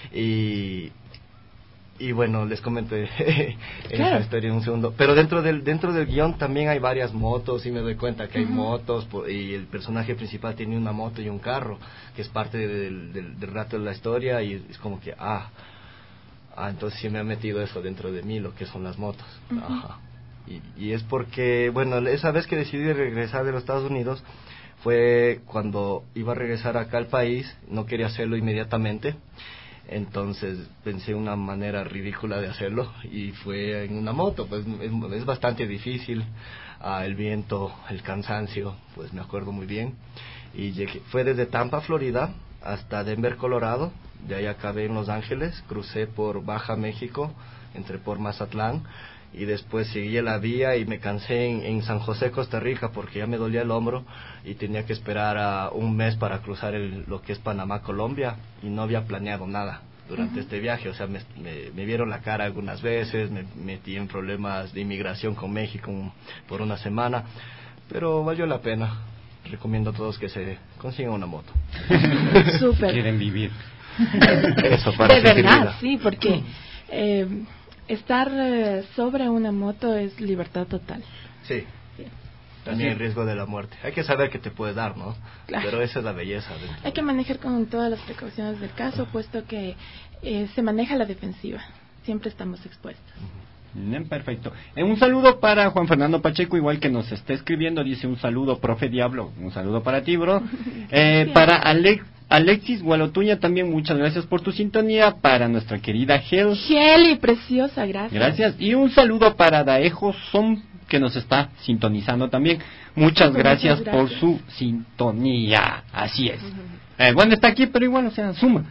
Y y bueno, les comento claro. esa historia en un segundo. Pero dentro del dentro del guión también hay varias motos y me doy cuenta que hay uh-huh. motos y el personaje principal tiene una moto y un carro, que es parte del, del, del rato de la historia y es como que, ah, ah, entonces sí me ha metido eso dentro de mí, lo que son las motos. Uh-huh. Ajá. Y, y es porque, bueno, esa vez que decidí regresar de los Estados Unidos fue cuando iba a regresar acá al país, no quería hacerlo inmediatamente. Entonces pensé una manera ridícula de hacerlo y fue en una moto, pues es, es bastante difícil, ah, el viento, el cansancio, pues me acuerdo muy bien. Y llegué, fue desde Tampa, Florida, hasta Denver, Colorado, de ahí acabé en Los Ángeles, crucé por Baja México, entré por Mazatlán y después seguí la vía y me cansé en, en San José, Costa Rica, porque ya me dolía el hombro y tenía que esperar a un mes para cruzar el, lo que es Panamá, Colombia, y no había planeado nada durante uh-huh. este viaje. O sea, me, me, me vieron la cara algunas veces, me metí en problemas de inmigración con México por una semana, pero valió la pena. Recomiendo a todos que se consigan una moto. Súper. Si quieren vivir. Eso, para de verdad, vida. sí, porque eh, estar eh, sobre una moto es libertad total. Sí. sí. También el riesgo de la muerte. Hay que saber qué te puede dar, ¿no? Claro. Pero esa es la belleza. Hay que manejar con todas las precauciones del caso, puesto que eh, se maneja la defensiva. Siempre estamos expuestos. Uh-huh. Perfecto. Eh, un saludo para Juan Fernando Pacheco, igual que nos está escribiendo, dice un saludo, profe Diablo, un saludo para ti, bro. Eh, sí. Para Alex, Alexis Gualotuña también, muchas gracias por tu sintonía. Para nuestra querida Hel. Heli, preciosa, gracias. Gracias. Y un saludo para Daejo Som, que nos está sintonizando también. Muchas gracias, Muchas gracias por su sintonía. Así es. Uh-huh. Eh, bueno, está aquí, pero igual, o sea, suma.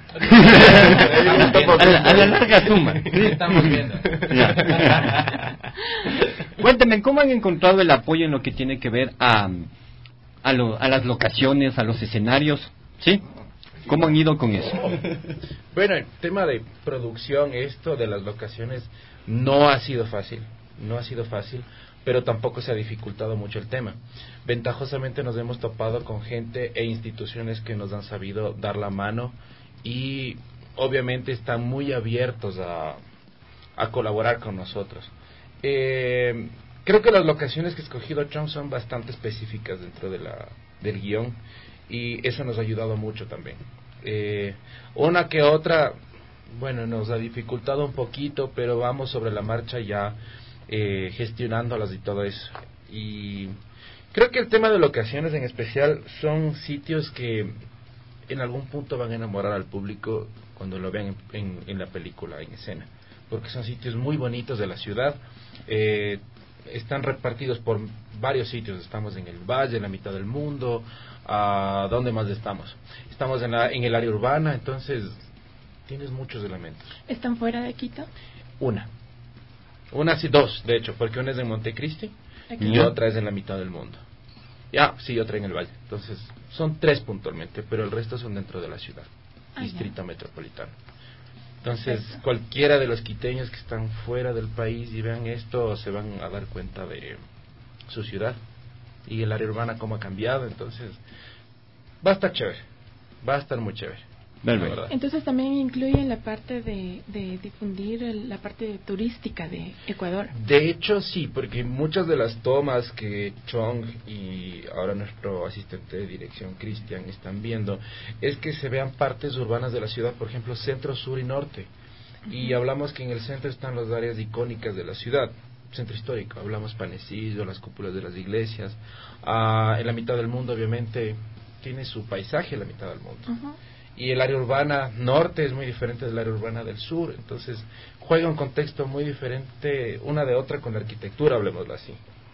a, la, a la larga suma. Sí, estamos viendo. Cuéntenme, ¿cómo han encontrado el apoyo en lo que tiene que ver a, a, lo, a las locaciones, a los escenarios? ¿Sí? ¿Cómo han ido con eso? Bueno, el tema de producción, esto de las locaciones, no ha sido fácil. No ha sido fácil, pero tampoco se ha dificultado mucho el tema. Ventajosamente nos hemos topado con gente e instituciones que nos han sabido dar la mano y obviamente están muy abiertos a, a colaborar con nosotros. Eh, creo que las locaciones que ha escogido Chong son bastante específicas dentro de la, del guión y eso nos ha ayudado mucho también. Eh, una que otra, bueno, nos ha dificultado un poquito, pero vamos sobre la marcha ya eh, gestionándolas y todo eso. Y creo que el tema de locaciones en especial son sitios que en algún punto van a enamorar al público cuando lo vean en, en, en la película, en escena, porque son sitios muy bonitos de la ciudad. Eh, están repartidos por varios sitios. Estamos en el Valle, en la mitad del mundo. ¿A dónde más estamos? Estamos en, la, en el área urbana, entonces tienes muchos elementos. ¿Están fuera de Quito? Una. Una, sí, dos, de hecho, porque una es en Montecristi okay. y otra es en la mitad del mundo. Ya, sí, otra en el Valle. Entonces, son tres puntualmente, pero el resto son dentro de la ciudad, ah, distrito ya. metropolitano. Entonces, Perfecto. cualquiera de los quiteños que están fuera del país y vean esto, se van a dar cuenta de su ciudad y el área urbana cómo ha cambiado. Entonces, va a estar chévere, va a estar muy chévere. Entonces también incluye la parte de, de difundir el, la parte turística de Ecuador. De hecho sí, porque muchas de las tomas que Chong y ahora nuestro asistente de dirección Cristian están viendo es que se vean partes urbanas de la ciudad, por ejemplo centro, sur y norte. Uh-huh. Y hablamos que en el centro están las áreas icónicas de la ciudad, centro histórico, hablamos Panecillo, las cúpulas de las iglesias. Ah, en la mitad del mundo obviamente tiene su paisaje en la mitad del mundo. Uh-huh. Y el área urbana norte es muy diferente del área urbana del sur, entonces juega un contexto muy diferente una de otra con la arquitectura, hablemoslo así.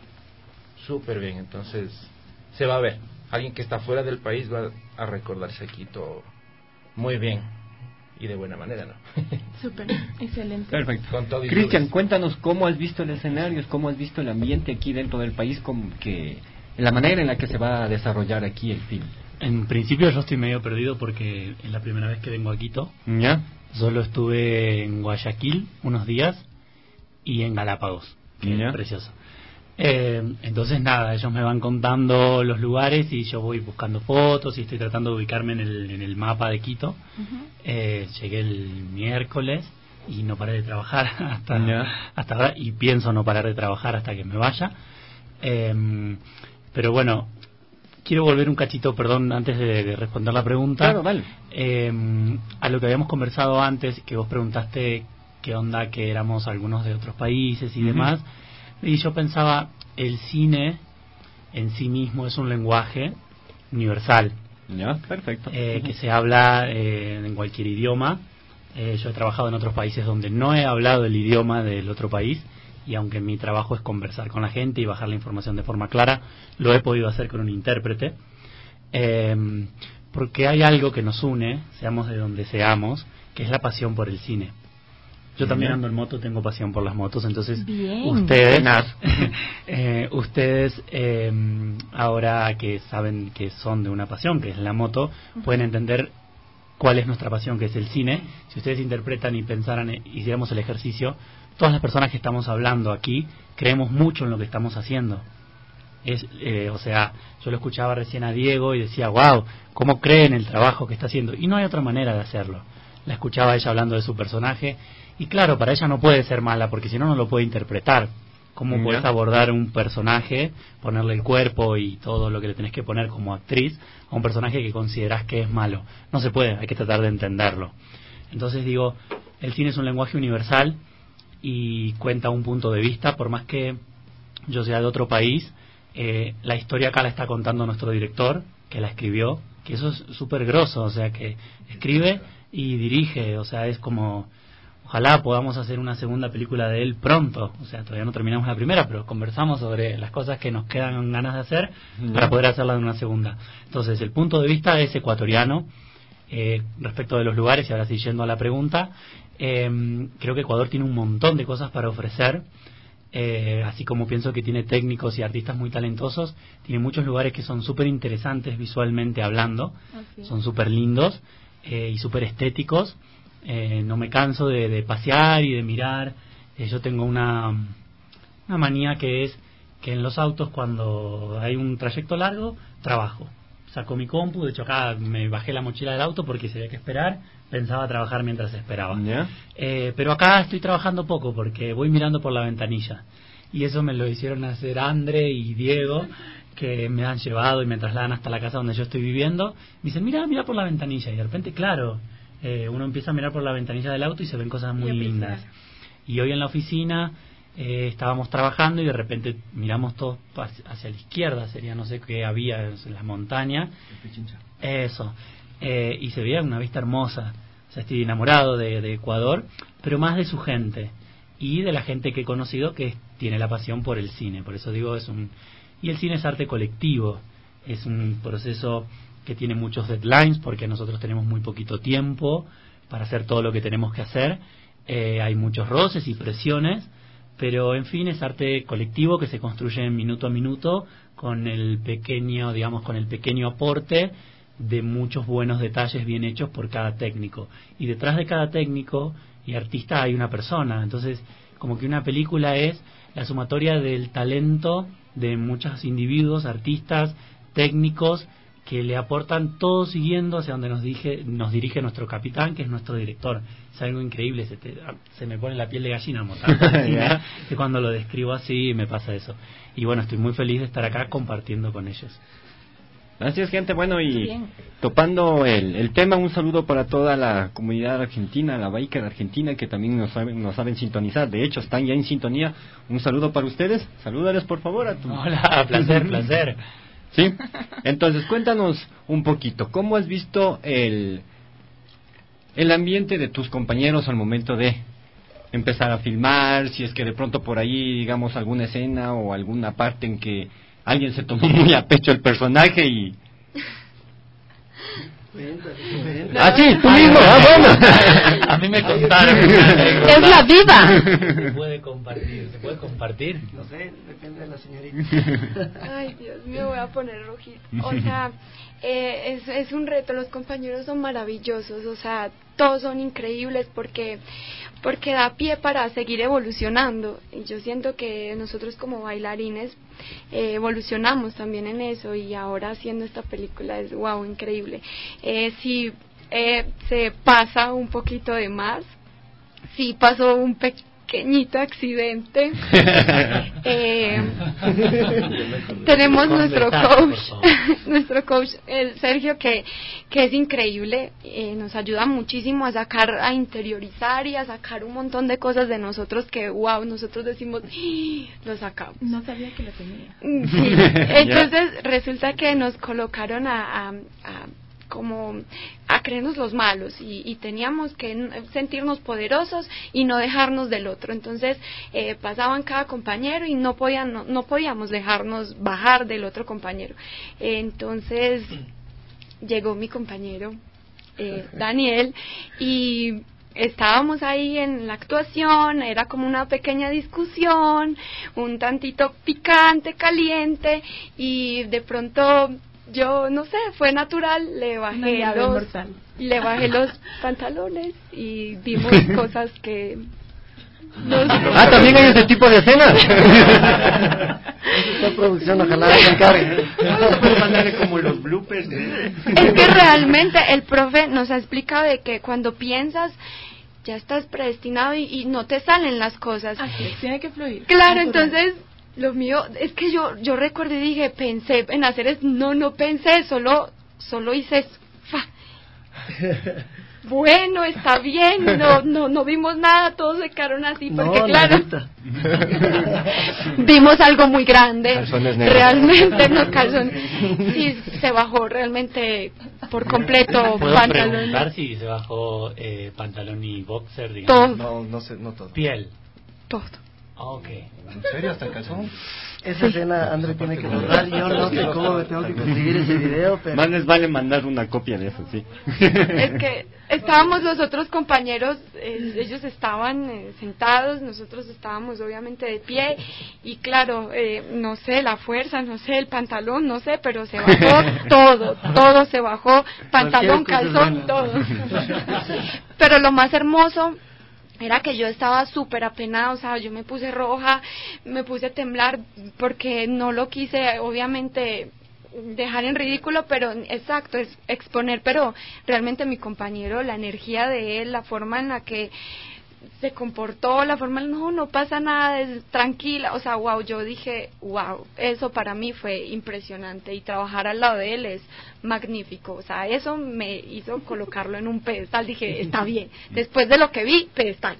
Súper bien, entonces se va a ver. Alguien que está fuera del país va a recordarse a Quito muy bien y de buena manera, ¿no? Súper, excelente. Perfecto. Cristian, cuéntanos cómo has visto el escenario, cómo has visto el ambiente aquí dentro del país, como que la manera en la que se va a desarrollar aquí el film. En principio yo estoy medio perdido porque es la primera vez que vengo a Quito. ¿Ya? Solo estuve en Guayaquil unos días y en Galápagos, que Ya. es precioso. Eh, entonces nada, ellos me van contando los lugares y yo voy buscando fotos y estoy tratando de ubicarme en el, en el mapa de Quito. Ujú. Eh, llegué el miércoles y no paré de trabajar hasta, Ya. hasta ahora, y pienso no parar de trabajar hasta que me vaya. Eh, pero bueno, quiero volver un cachito, perdón, antes de, de responder la pregunta. Claro, vale. Eh, a lo que habíamos conversado antes, que vos preguntaste qué onda, que éramos algunos de otros países y Ujú. demás. Y yo pensaba, el cine en sí mismo es un lenguaje universal. Ya, perfecto. Eh, que se habla eh, en cualquier idioma. Eh, yo he trabajado en otros países donde no he hablado el idioma del otro país, y aunque mi trabajo es conversar con la gente y bajar la información de forma clara, lo he podido hacer con un intérprete. Eh, porque hay algo que nos une, seamos de donde seamos, que es la pasión por el cine. Yo también ando en moto, tengo pasión por las motos, entonces Bien. ustedes, eh, ustedes eh, ahora que saben que son de una pasión, que es la moto, pueden entender cuál es nuestra pasión, que es el cine. Si ustedes interpretan y pensaran, eh, hiciéramos el ejercicio, todas las personas que estamos hablando aquí creemos mucho en lo que estamos haciendo. Es, eh, o sea, yo lo escuchaba recién a Diego y decía, wow, ¿cómo cree en el trabajo que está haciendo? Y no hay otra manera de hacerlo. La escuchaba ella hablando de su personaje, y claro, para ella no puede ser mala, porque si no, no lo puede interpretar. ¿Cómo Ya. puedes abordar un personaje, ponerle el cuerpo y todo lo que le tenés que poner como actriz a un personaje que considerás que es malo? No se puede, hay que tratar de entenderlo. Entonces digo, el cine es un lenguaje universal y cuenta un punto de vista, por más que yo sea de otro país, eh, la historia acá la está contando nuestro director, que la escribió, que eso es súper grosso, o sea, que escribe y dirige, o sea, es como... Ojalá podamos hacer una segunda película de él pronto, o sea, todavía no terminamos la primera, pero conversamos sobre las cosas que nos quedan ganas de hacer para poder hacerla de una segunda. Entonces, el punto de vista es ecuatoriano. Eh, respecto de los lugares, y ahora sí yendo a la pregunta, eh, creo que Ecuador tiene un montón de cosas para ofrecer, eh, así como pienso que tiene técnicos y artistas muy talentosos, tiene muchos lugares que son súper interesantes visualmente hablando, Okay. son súper lindos eh, y súper estéticos. Eh, no me canso de, de pasear y de mirar. Eh, yo tengo una, una manía que es que en los autos, cuando hay un trayecto largo, trabajo. Saco mi compu, de hecho acá me bajé la mochila del auto porque si había que esperar, pensaba trabajar mientras esperaba. Ya. Eh, pero acá estoy trabajando poco porque voy mirando por la ventanilla. Y eso me lo hicieron hacer André y Diego, que me han llevado y me trasladan hasta la casa donde yo estoy viviendo. Me dicen, mira, mira por la ventanilla. Y de repente, claro, eh, uno empieza a mirar por la ventanilla del auto y se ven cosas muy lindas. Y hoy en la oficina eh, estábamos trabajando y de repente miramos todos hacia la izquierda, sería no sé qué había en las montañas. Eso. Eh, y se veía una vista hermosa. O sea, estoy enamorado de, de Ecuador, pero más de su gente y de la gente que he conocido que tiene la pasión por el cine. Por eso digo, es un... Y el cine es arte colectivo. Es un proceso que tiene muchos deadlines porque nosotros tenemos muy poquito tiempo para hacer todo lo que tenemos que hacer. Eh, hay muchos roces y presiones, pero en fin es arte colectivo que se construye minuto a minuto con el pequeño, digamos, con el pequeño aporte de muchos buenos detalles bien hechos por cada técnico. Y detrás de cada técnico y artista hay una persona. Entonces, como que una película es la sumatoria del talento de muchos individuos, artistas, técnicos, que le aportan todo siguiendo hacia donde nos dirige, nos dirige nuestro capitán, que es nuestro director. Es algo increíble, se, te, se me pone la piel de gallina montar, que cuando lo describo así me pasa eso. Y bueno, estoy muy feliz de estar acá compartiendo con ellos. Así es, gente. Bueno, y Bien. topando el, el tema, un saludo para toda la comunidad argentina, la biker argentina, que también nos saben, nos saben sintonizar. De hecho, están ya en sintonía. Un saludo para ustedes. Salúdales, por favor, a tu... Hola, placer, placer. Sí. Entonces, cuéntanos un poquito, ¿cómo has visto el, el ambiente de tus compañeros al momento de empezar a filmar? Si es que de pronto por ahí, digamos, alguna escena o alguna parte en que alguien se tomó muy a pecho el personaje y... Ah, sí, tú mismo, ah, bueno. A mí me contaron. Es la vida. Se puede compartir, se puede compartir. No sé, depende de la señorita. Ay, Dios mío, voy a poner rojito. O sea, eh, es, es un reto, los compañeros son maravillosos, o sea, todos son increíbles porque porque da pie para seguir evolucionando, y yo siento que nosotros como bailarines eh, evolucionamos también en eso, y ahora haciendo esta película es wow, increíble. Eh, sí, eh, se pasa un poquito de más, sí pasó un pequeñito accidente. eh, tenemos nuestro coach, nuestro coach, el Sergio, que, que es increíble, eh, nos ayuda muchísimo a sacar, a interiorizar y a sacar un montón de cosas de nosotros que, wow, nosotros decimos, ¡Ah! Lo sacamos. No sabía que lo tenía. Sí. Entonces resulta que nos colocaron a, a, a como a creernos los malos y, y teníamos que sentirnos poderosos y no dejarnos del otro. Entonces eh, pasaban cada compañero y no podían no, no podíamos dejarnos bajar del otro compañero. Eh, entonces llegó mi compañero eh, Daniel, y estábamos ahí en la actuación, era como una pequeña discusión, un tantito picante, caliente, y de pronto yo no sé, fue natural, le bajé los le bajé los pantalones y vimos cosas que nos... Ah, también hay ese tipo de escenas. Esta producción ojalá se encargue. Puede mandarle como los bloopers. Es que realmente el profe nos ha explicado de que cuando piensas ya estás predestinado y, y no te salen las cosas. Así, tiene que fluir. Claro, entonces lo mío es que yo yo recuerdo y dije, pensé en hacer es no no pensé, solo solo hice eso. Fa. Bueno, está bien, no no no vimos nada, todos se quedaron así porque no, claro vimos algo muy grande, realmente los calzones, sí, se bajó realmente por completo. ¿Puedo pantalón? preguntar si se bajó eh, pantalón y boxer, digamos? Todo. No, no sé, no todo. Piel. Todo. Ok. ¿En serio? ¿Hasta el calzón? Esa escena André tiene que borrar, yo no sé cómo me tengo que conseguir ese video, pero... Más les vale mandar una copia de eso, sí. Es que estábamos los otros compañeros, eh, ellos estaban eh, sentados, nosotros estábamos obviamente de pie, y claro, eh, no sé, la fuerza, no sé, el pantalón, no sé, pero se bajó todo, todo se bajó, pantalón, calzón, todo. Pero lo más hermoso era que yo estaba súper apenada, o sea, yo me puse roja, me puse a temblar porque no lo quise, obviamente, dejar en ridículo, pero exacto, es exponer, pero realmente mi compañero, la energía de él, la forma en la que se comportó, la forma, no, no pasa nada, es tranquila, o sea, wow, yo dije, wow, eso para mí fue impresionante, y trabajar al lado de él es magnífico, o sea, eso me hizo colocarlo en un pedestal, dije, está bien, después de lo que vi, pedestal.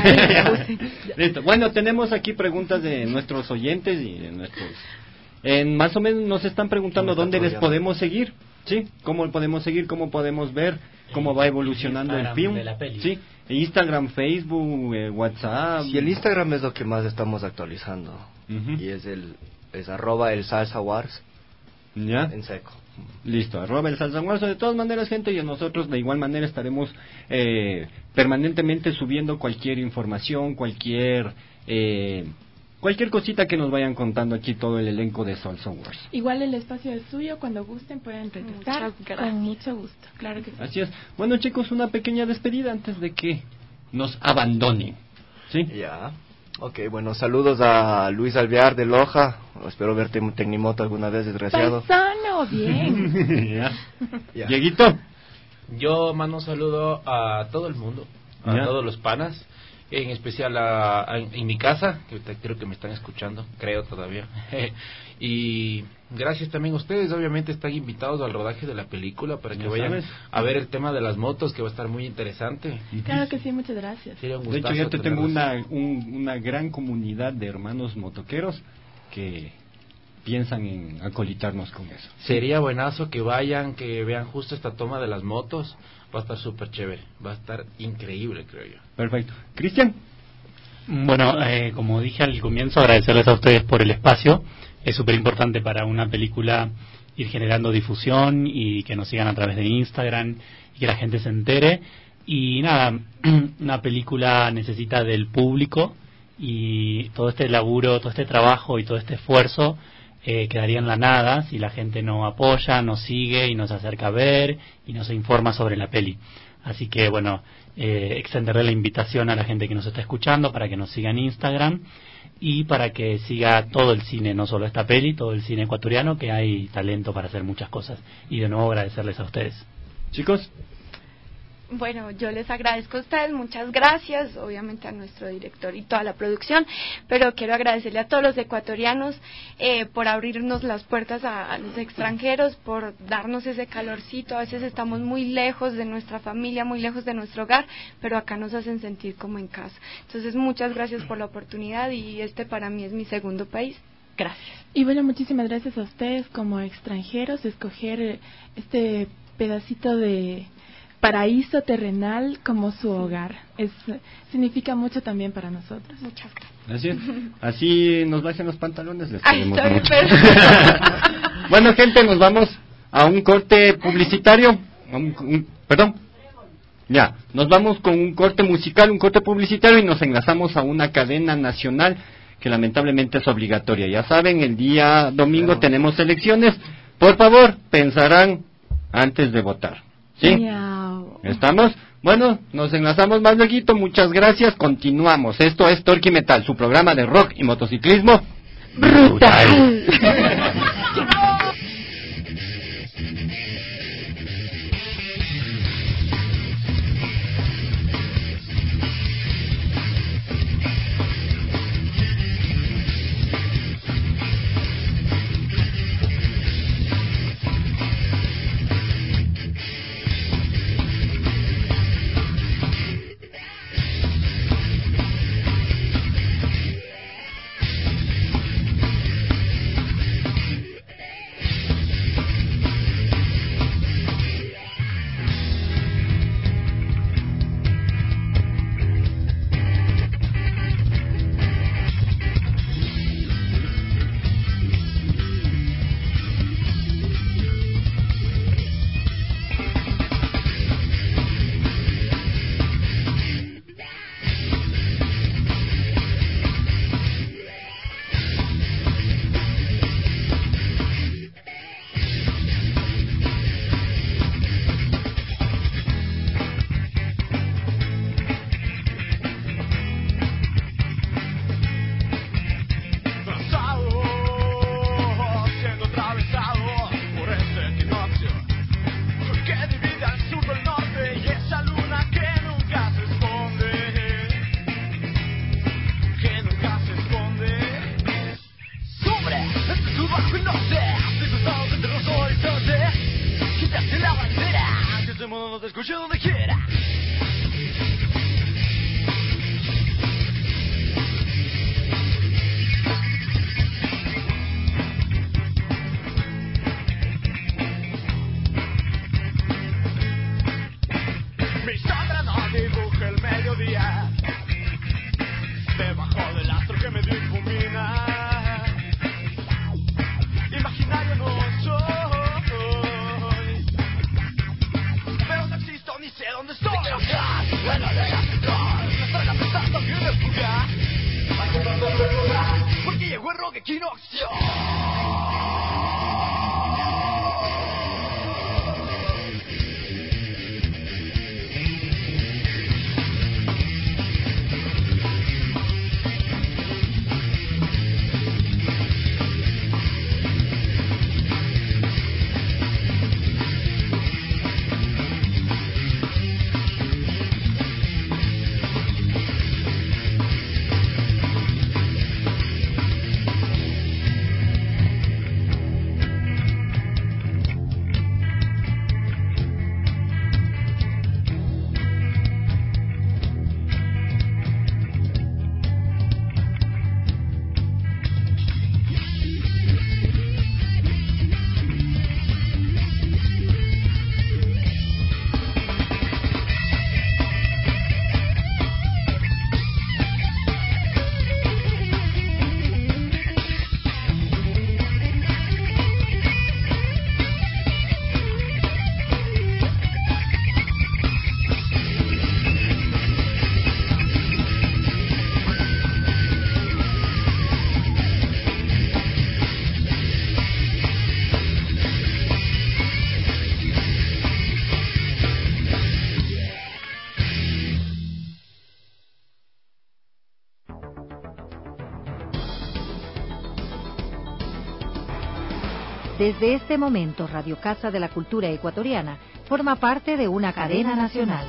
Listo. Bueno, tenemos aquí preguntas de nuestros oyentes y de nuestros... En, más o menos nos están preguntando dónde les podemos seguir, ¿sí? ¿Cómo podemos seguir? ¿Cómo podemos ver cómo va evolucionando el film? Sí, Instagram, Facebook, eh, WhatsApp. Sí, el Instagram es lo que más estamos actualizando. Uh-huh. Y es el es arroba el salsa wars. ¿Ya? En seco. Listo, arroba el salsa wars. De todas maneras, gente, y nosotros de igual manera estaremos eh, permanentemente subiendo cualquier información, cualquier... Eh, Cualquier cosita que nos vayan contando aquí todo el elenco de Salsa Wars. Igual el espacio es suyo, cuando gusten pueden regresar con mucho gusto, claro que sí. Así es. Bueno, chicos, una pequeña despedida antes de que nos abandonen. ¿Sí? Ya. Ok, bueno, saludos a Luis Alvear de Loja. Espero verte en Tecnimoto alguna vez, desgraciado. Paisano, bien. Ya. Ya. Dieguito. Yo mando un saludo a todo el mundo, a ya. todos los panas. En especial a, a, en mi casa, que creo que me están escuchando, creo todavía. Y gracias también a ustedes, obviamente están invitados al rodaje de la película para que ¿Ya vayan sabes? a ver el tema de las motos, que va a estar muy interesante. Claro que sí, muchas gracias. Sería un de hecho, yo te tengo una, un, una gran comunidad de hermanos motoqueros que piensan en acolitarnos con eso. Sería buenazo que vayan, que vean justo esta toma de las motos. Va a estar súper chévere, va a estar increíble, creo yo. Perfecto. Cristian. Bueno, eh, como dije al comienzo, agradecerles a ustedes por el espacio. Es súper importante para una película ir generando difusión y que nos sigan a través de Instagram y que la gente se entere. Y nada, una película necesita del público, y todo este laburo, todo este trabajo y todo este esfuerzo eh, quedaría en la nada si la gente no apoya, nos sigue y nos acerca a ver y nos informa sobre la peli. Así que bueno, eh, extenderé la invitación a la gente que nos está escuchando para que nos siga en Instagram y para que siga todo el cine, no solo esta peli, todo el cine ecuatoriano, que hay talento para hacer muchas cosas. Y de nuevo agradecerles a ustedes. Chicos. Bueno, yo les agradezco a ustedes, muchas gracias, obviamente a nuestro director y toda la producción, pero quiero agradecerle a todos los ecuatorianos eh, por abrirnos las puertas a, a los extranjeros, por darnos ese calorcito. A veces estamos muy lejos de nuestra familia, muy lejos de nuestro hogar, pero acá nos hacen sentir como en casa. Entonces, muchas gracias por la oportunidad y este para mí es mi segundo país. Gracias. Y bueno, muchísimas gracias a ustedes como extranjeros, escoger este pedacito de paraíso terrenal como su hogar. Es, significa mucho también para nosotros. Muchas gracias. Así, así nos bajen los pantalones. Les Ay, mucho. Pero... Bueno, gente, nos vamos a un corte publicitario. Un, un, perdón. Ya, nos vamos con un corte musical, un corte publicitario y nos enlazamos a una cadena nacional que lamentablemente es obligatoria. Ya saben, el día domingo tenemos elecciones. Por favor, pensarán antes de votar. ¿Sí? Miau. ¿Estamos? Bueno, nos enlazamos más luego. Muchas gracias. Continuamos. Esto es Torque Metal, su programa de rock y motociclismo brutal. Desde este momento, Radio Casa de la Cultura Ecuatoriana forma parte de una cadena nacional.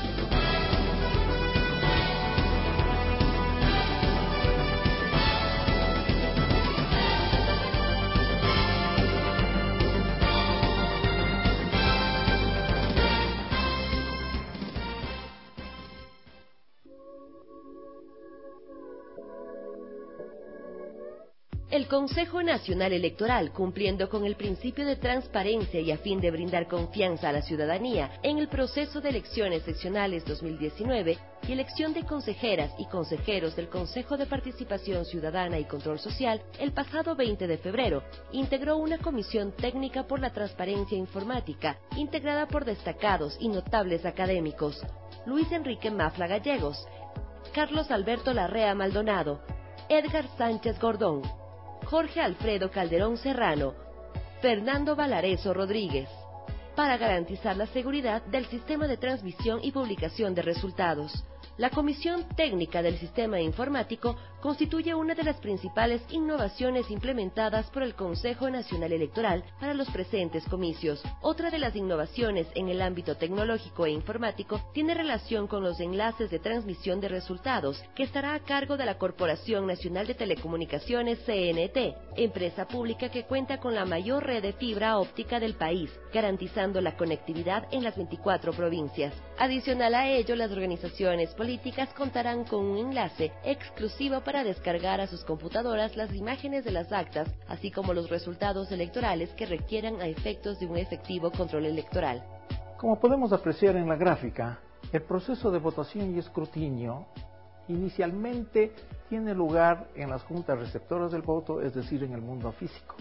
El Consejo Nacional Electoral, cumpliendo con el principio de transparencia y a fin de brindar confianza a la ciudadanía en el proceso de elecciones seccionales dos mil diecinueve y elección de consejeras y consejeros del Consejo de Participación Ciudadana y Control Social, el pasado veinte de febrero, integró una comisión técnica por la transparencia informática, integrada por destacados y notables académicos: Luis Enrique Mafla Gallegos, Carlos Alberto Larrea Maldonado, Edgar Sánchez Gordón, Jorge Alfredo Calderón Serrano, Fernando Valareso Rodríguez, para garantizar la seguridad del sistema de transmisión y publicación de resultados. La Comisión Técnica del Sistema Informático constituye una de las principales innovaciones implementadas por el Consejo Nacional Electoral para los presentes comicios. Otra de las innovaciones en el ámbito tecnológico e informático tiene relación con los enlaces de transmisión de resultados, que estará a cargo de la Corporación Nacional de Telecomunicaciones C N T, empresa pública que cuenta con la mayor red de fibra óptica del país, garantizando la conectividad en las veinticuatro provincias. Adicional a ello, las organizaciones políticas contarán con un enlace exclusivo para descargar a sus computadoras las imágenes de las actas, así como los resultados electorales que requieran a efectos de un efectivo control electoral. Como podemos apreciar en la gráfica, el proceso de votación y escrutinio inicialmente tiene lugar en las juntas receptoras del voto, es decir, en el mundo físico,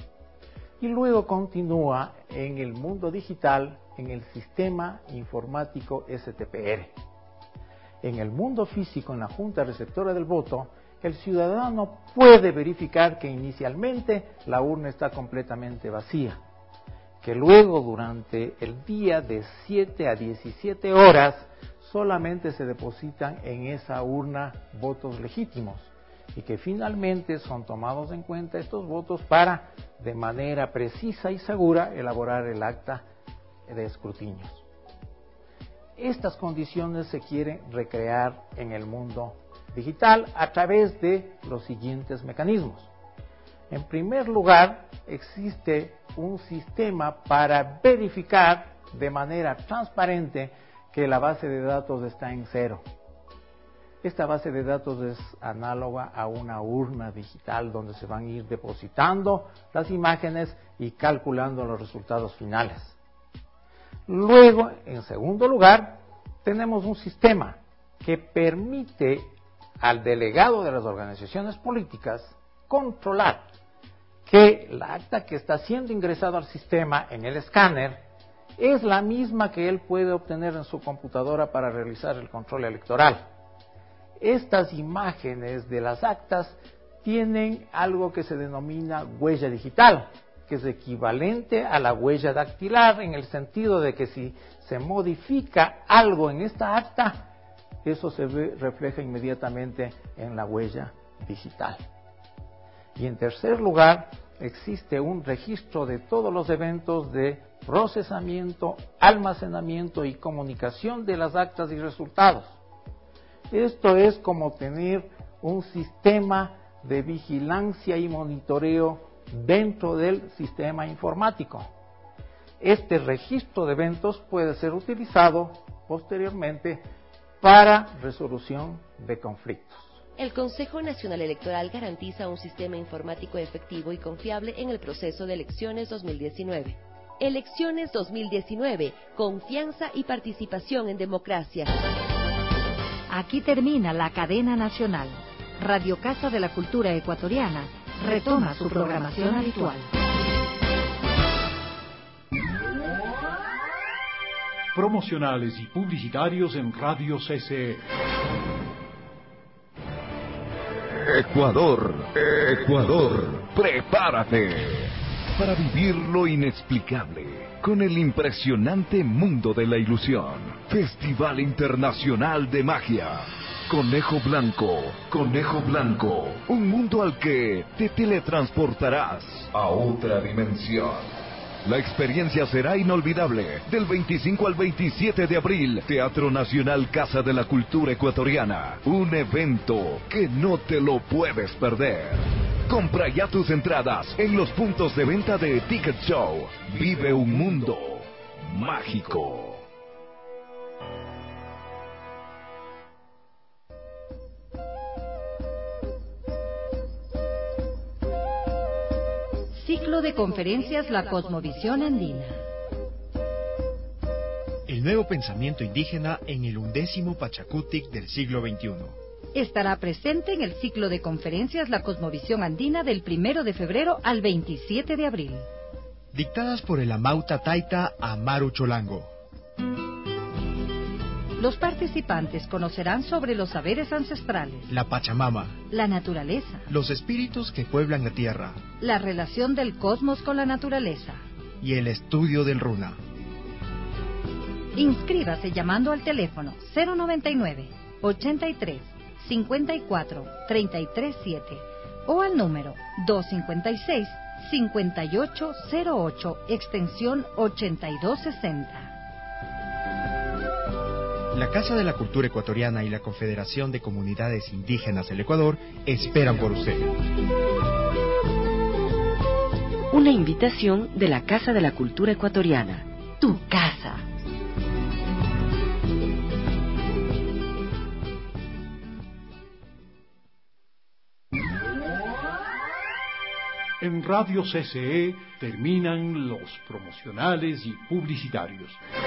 y luego continúa en el mundo digital, en el sistema informático S T P R. En el mundo físico, en la junta receptora del voto, el ciudadano puede verificar que inicialmente la urna está completamente vacía, que luego durante el día de siete a diecisiete horas solamente se depositan en esa urna votos legítimos y que finalmente son tomados en cuenta estos votos para, de manera precisa y segura, elaborar el acta de escrutinios. Estas condiciones se quieren recrear en el mundo digital a través de los siguientes mecanismos. En primer lugar, existe un sistema para verificar de manera transparente que la base de datos está en cero. Esta base de datos es análoga a una urna digital donde se van a ir depositando las imágenes y calculando los resultados finales. Luego, en segundo lugar, tenemos un sistema que permite al delegado de las organizaciones políticas controlar que la acta que está siendo ingresada al sistema en el escáner es la misma que él puede obtener en su computadora para realizar el control electoral. Estas imágenes de las actas tienen algo que se denomina huella digital, que es equivalente a la huella dactilar, en el sentido de que si se modifica algo en esta acta, eso se ve, refleja inmediatamente en la huella digital. Y en tercer lugar, existe un registro de todos los eventos de procesamiento, almacenamiento y comunicación de las actas y resultados. Esto es como tener un sistema de vigilancia y monitoreo dentro del sistema informático. Este registro de eventos puede ser utilizado posteriormente para resolución de conflictos. El Consejo Nacional Electoral garantiza un sistema informático efectivo y confiable en el proceso de elecciones dos mil diecinueve. Elecciones dos mil diecinueve, confianza y participación en democracia. Aquí termina la cadena nacional. Radio Casa de la Cultura Ecuatoriana retoma su programación habitual. Promocionales y publicitarios en Radio C C. Ecuador, Ecuador, prepárate para vivir lo inexplicable con el impresionante mundo de la ilusión. Festival Internacional de Magia, Conejo Blanco. Conejo Blanco, un mundo al que te teletransportarás a otra dimensión. La experiencia será inolvidable. Del veinticinco al veintisiete de abril, Teatro Nacional Casa de la Cultura Ecuatoriana. Un evento que no te lo puedes perder. Compra ya tus entradas en los puntos de venta de Ticket Show. Vive un mundo mágico. Ciclo de conferencias La Cosmovisión Andina. El nuevo pensamiento indígena en el undécimo Pachacutic del siglo veintiuno. Estará presente en el ciclo de conferencias La Cosmovisión Andina del primero de febrero al veintisiete de abril. Dictadas por el Amauta Taita Amaru Cholango. Los participantes conocerán sobre los saberes ancestrales, La Pachamama, la naturaleza, los espíritus que pueblan la tierra, la relación del cosmos con la naturaleza y el estudio del runa. Inscríbase llamando al teléfono cero noventa y nueve, ochenta y tres, cincuenta y cuatro, treinta y tres siete o al número dos cincuenta y seis, cincuenta y ocho cero ocho, extensión ochenta y dos sesenta. La Casa de la Cultura Ecuatoriana y la Confederación de Comunidades Indígenas del Ecuador esperan por usted. Una invitación de la Casa de la Cultura Ecuatoriana. Tu casa. En Radio C C E terminan los promocionales y publicitarios.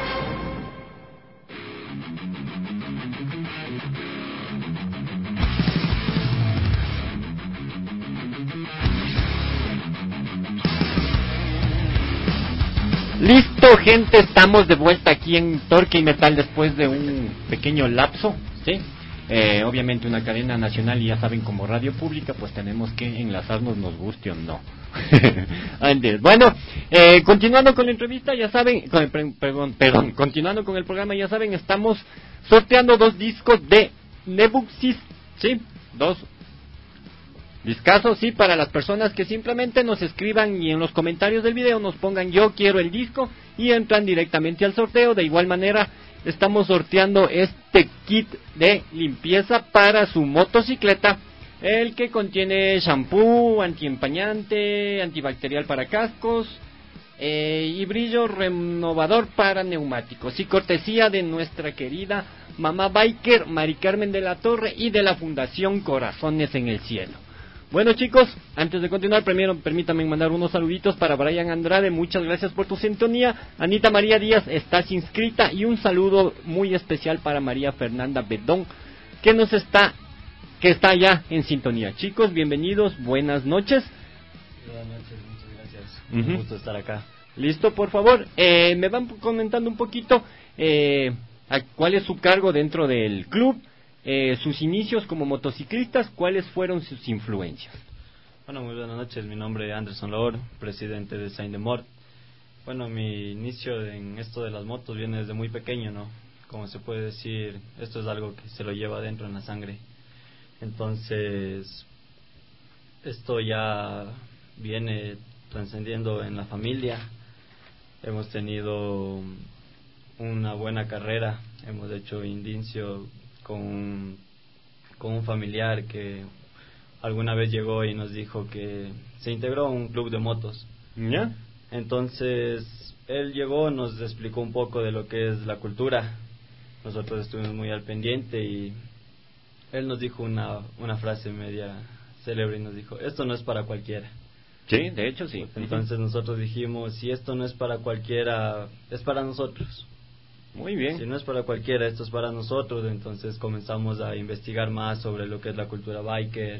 Listo, gente, estamos de vuelta aquí en Torque y Metal después de un pequeño lapso, ¿sí? Eh, obviamente una cadena nacional y ya saben, como radio pública, pues tenemos que enlazarnos, nos guste o no. Antes, bueno, eh, continuando con la entrevista, ya saben, con el, perdón, perdón, continuando con el programa, ya saben, estamos sorteando dos discos de Nebuxis, ¿sí? Dos discazos, sí, para las personas que simplemente nos escriban y en los comentarios del video nos pongan yo quiero el disco y entran directamente al sorteo. De igual manera, estamos sorteando este kit de limpieza para su motocicleta, el que contiene shampoo, antiempañante, antibacterial para cascos eh, y brillo renovador para neumáticos, y cortesía de nuestra querida mamá biker Mari Carmen de la Torre y de la Fundación Corazones en el Cielo. Bueno, chicos, antes de continuar, primero permítanme mandar unos saluditos para Brian Andrade, muchas gracias por tu sintonía. Anita María Díaz, estás inscrita, y un saludo muy especial para María Fernanda Bedón, que nos está, que está ya en sintonía. Chicos, bienvenidos, buenas noches. Buenas noches, muchas gracias. Uh-huh. Un gusto estar acá. Listo, por favor, eh, me van comentando un poquito eh, a cuál es su cargo dentro del club. Eh, sus inicios como motociclistas, ¿cuáles fueron sus influencias? Bueno, muy buenas noches, mi nombre es Anderson Laor, presidente de Saint de Mort. Bueno, mi inicio en esto de las motos viene desde muy pequeño, ¿no? Como se puede decir, esto es algo que se lo lleva dentro en la sangre. Entonces, esto ya viene trascendiendo en la familia. Hemos tenido una buena carrera, hemos hecho indicio con un, con un familiar que alguna vez llegó y nos dijo que se integró a un club de motos. ¿Ya? Entonces él llegó, nos explicó un poco de lo que es la cultura. Nosotros estuvimos muy al pendiente y él nos dijo una, una frase media célebre y nos dijo: esto no es para cualquiera. Sí, de hecho sí. Entonces nosotros dijimos: si esto no es para cualquiera, es para nosotros. Muy bien. Si no es para cualquiera, esto es para nosotros. Entonces comenzamos a investigar más sobre lo que es la cultura biker,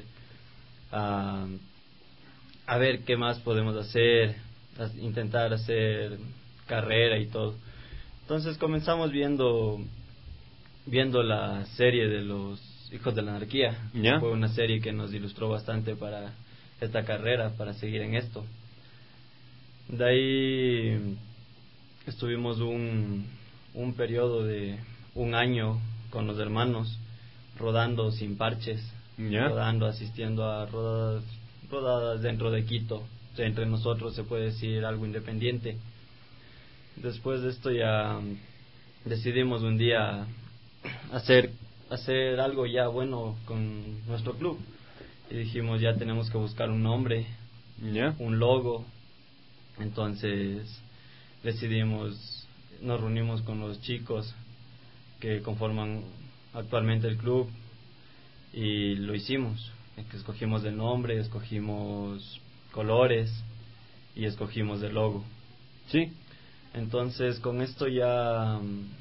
a, a ver qué más podemos hacer, a intentar hacer carrera y todo. Entonces comenzamos viendo viendo la serie de los Hijos de la Anarquía. ¿Ya? Fue una serie que nos ilustró bastante para esta carrera, para seguir en esto. De ahí estuvimos un un periodo de un año con los hermanos rodando sin parches, ¿Ya? rodando, asistiendo a rodadas, rodadas dentro de Quito. O sea, entre nosotros se puede decir algo independiente. Después de esto ya decidimos un día hacer hacer algo ya bueno con nuestro club y dijimos ya tenemos que buscar un nombre, ¿Ya? un logo. Entonces decidimos, nos reunimos con los chicos que conforman actualmente el club y lo hicimos. Escogimos el nombre, escogimos colores y escogimos el logo. Sí. Entonces con esto ya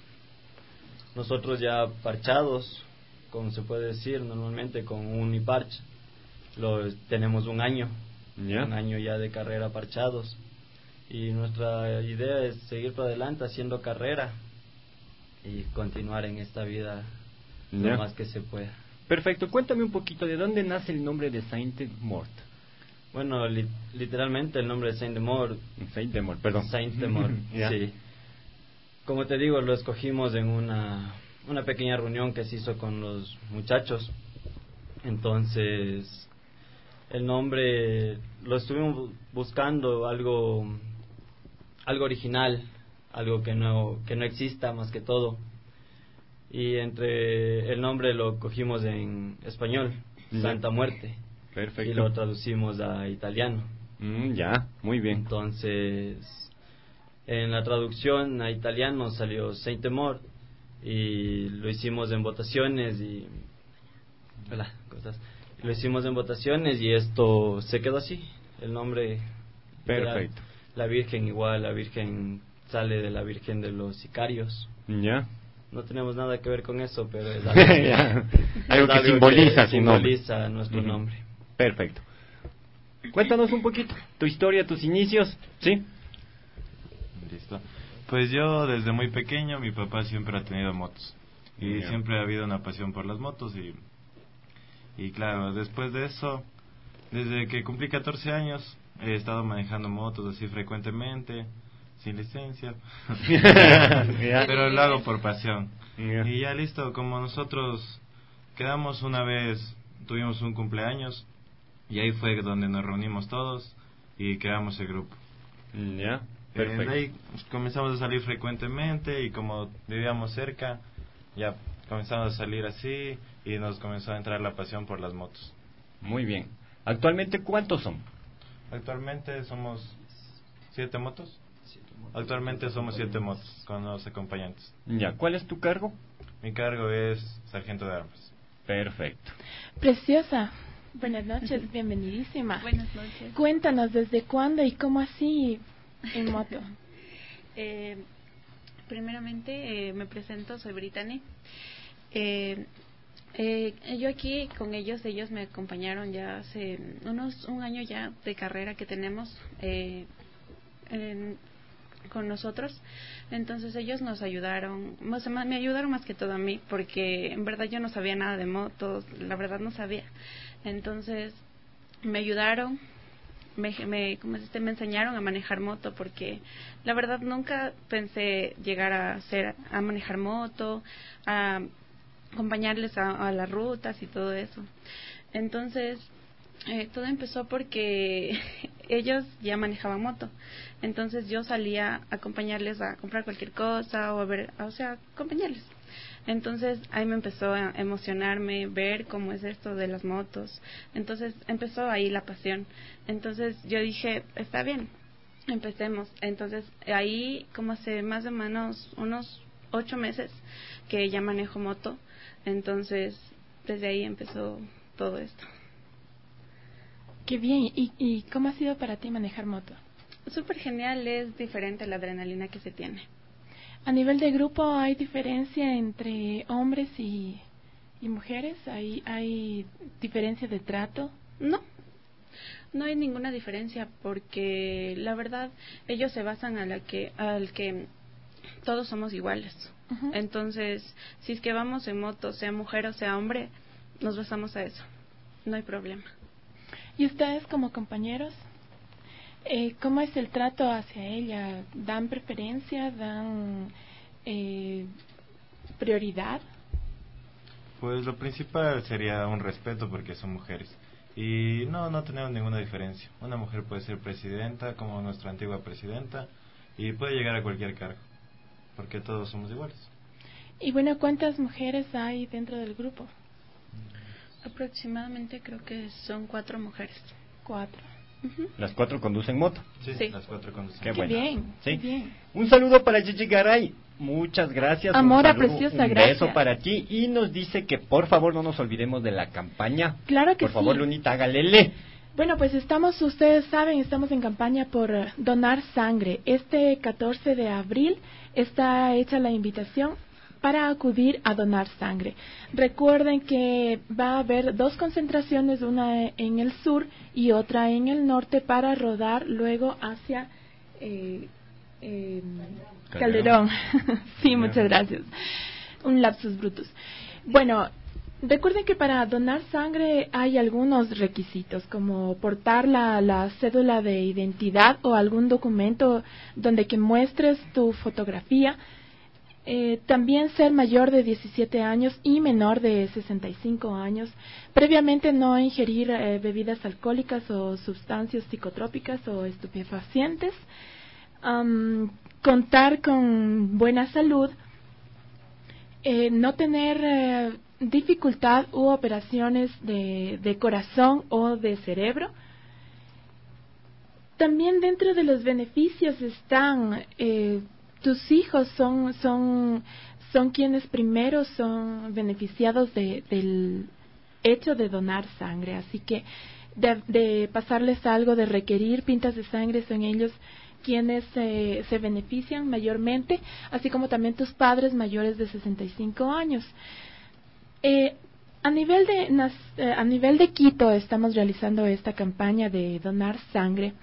nosotros ya parchados, como se puede decir normalmente con un parche, lo tenemos un año, ¿Ya? un año ya de carrera parchados y nuestra idea es seguir para adelante haciendo carrera y continuar en esta vida ¿Ya? lo más que se pueda. Perfecto, cuéntame un poquito de dónde nace el nombre de Saint-Mort. Bueno, li literalmente el nombre de Saint-Mort. Saint-Mort, perdón. Saint-Mort, sí. Como te digo, lo escogimos en una, una pequeña reunión que se hizo con los muchachos. Entonces, el nombre lo estuvimos buscando algo, algo original, algo que no, que no exista más que todo. Y entre el nombre lo cogimos en español, Santa Muerte. Perfecto. Y lo traducimos a italiano. Mm, ya, muy bien. Entonces, en la traducción a italiano salió Saint-Mort y lo hicimos en votaciones y hola, cosas. Lo hicimos en votaciones y esto se quedó así. El nombre. Perfecto. La, la Virgen igual, la Virgen sale de la Virgen de los Sicarios. Ya. No tenemos nada que ver con eso, pero es algo que, algo es que algo simboliza, que su nombre. simboliza nuestro Uh-huh. nombre. Perfecto. Cuéntanos un poquito tu historia, tus inicios, ¿sí? Listo. Pues yo desde muy pequeño, mi papá siempre ha tenido motos y Bien. siempre ha habido una pasión por las motos y y claro, después de eso, desde que cumplí catorce años, he estado manejando motos así frecuentemente, sin licencia, pero lo hago por pasión. Yeah. Y ya listo, como nosotros quedamos una vez, tuvimos un cumpleaños y ahí fue donde nos reunimos todos y creamos el grupo. Ya, perfecto. Eh, de ahí comenzamos a salir frecuentemente y como vivíamos cerca, ya comenzamos a salir así y nos comenzó a entrar la pasión por las motos. Muy bien. ¿Actualmente cuántos son? Actualmente somos siete motos. Actualmente somos siete motos con los acompañantes. Ya, ¿cuál es tu cargo? Mi cargo es sargento de armas. Perfecto. Preciosa. Buenas noches, bienvenidísima. Buenas noches. Cuéntanos desde cuándo y cómo así en moto. eh, primeramente eh, me presento, soy Brittany. Eh, eh, yo aquí con ellos, ellos me acompañaron ya hace unos un año ya de carrera que tenemos eh, en, con nosotros. Entonces ellos nos ayudaron, o sea, me ayudaron más que todo a mí, porque en verdad yo no sabía nada de motos, la verdad no sabía. Entonces me ayudaron, me, me, como este, me enseñaron a manejar moto, porque la verdad nunca pensé llegar a hacer, a manejar moto, a acompañarles a, a las rutas y todo eso. Entonces eh, todo empezó porque ellos ya manejaban moto, entonces yo salía a acompañarles a comprar cualquier cosa o a ver, o sea, acompañarles. Entonces ahí me empezó a emocionarme ver cómo es esto de las motos. Entonces empezó ahí la pasión. Entonces yo dije, está bien, empecemos. Entonces ahí como hace más o menos unos ocho meses que ya manejo moto. Entonces desde ahí empezó todo esto. Qué bien. ¿Y, y cómo ha sido para ti manejar moto? Súper genial, es diferente la adrenalina que se tiene. A nivel de grupo, ¿hay diferencia entre hombres y, y mujeres? ¿Hay, ¿Hay diferencia de trato? No, no hay ninguna diferencia, porque la verdad ellos se basan a la que, al que todos somos iguales. Uh-huh. Entonces, si es que vamos en moto, sea mujer o sea hombre, nos basamos a eso. No hay problema. ¿Y ustedes como compañeros? Eh, ¿Cómo es el trato hacia ella? ¿Dan preferencia? ¿Dan eh, prioridad? Pues lo principal sería un respeto porque son mujeres. Y no, no tenemos ninguna diferencia. Una mujer puede ser presidenta como nuestra antigua presidenta y puede llegar a cualquier cargo, porque todos somos iguales. Y bueno, ¿cuántas mujeres hay dentro del grupo? Aproximadamente creo que son cuatro mujeres. Cuatro. Uh-huh. Las cuatro conducen moto. Sí, sí. Las cuatro conducen. Qué, qué bueno. bien, ¿Sí? qué bien. Un saludo para Gigi Garay. Muchas gracias. Amora un saludo, preciosa, un gracias. beso para ti. Y nos dice que por favor no nos olvidemos de la campaña. Claro que por favor, sí. Lunita, hágalele. Bueno, pues estamos, ustedes saben, estamos en campaña por donar sangre. Este catorce de abril está hecha la invitación para acudir a donar sangre. Recuerden que va a haber dos concentraciones, una en el sur y otra en el norte, para rodar luego hacia eh, eh, Calderón. Calderón. Sí, muchas gracias. Un lapsus brutus. Bueno, recuerden que para donar sangre hay algunos requisitos, como portar la, la cédula de identidad o algún documento donde que muestres tu fotografía. Eh, también ser mayor de diecisiete años y menor de sesenta y cinco años, previamente no ingerir eh, bebidas alcohólicas o sustancias psicotrópicas o estupefacientes, um, contar con buena salud, eh, no tener eh, dificultad u operaciones de, de corazón o de cerebro. También dentro de los beneficios están eh, tus hijos son son son quienes primero son beneficiados de, del hecho de donar sangre, así que de, de pasarles algo, de requerir pintas de sangre, son ellos quienes eh, se benefician mayormente, así como también tus padres mayores de sesenta y cinco años. Eh, a nivel de eh, a nivel de Quito estamos realizando esta campaña de donar sangre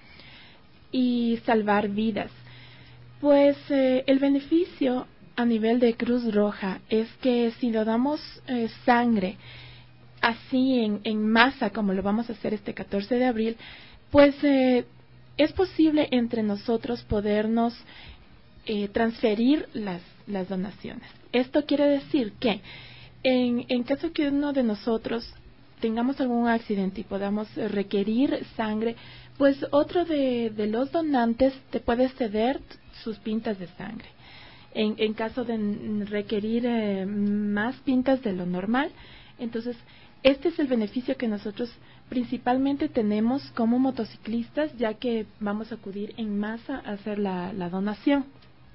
y salvar vidas. Pues eh, el beneficio a nivel de Cruz Roja es que si lo damos eh, sangre así en, en masa como lo vamos a hacer este catorce de abril, pues eh, es posible entre nosotros podernos eh, transferir las, las donaciones. Esto quiere decir que en, en caso que uno de nosotros tengamos algún accidente y podamos requerir sangre, pues otro de, de los donantes te puede ceder sus pintas de sangre. En, en caso de requerir eh, más pintas de lo normal, entonces este es el beneficio que nosotros principalmente tenemos como motociclistas, ya que vamos a acudir en masa a hacer la, la donación.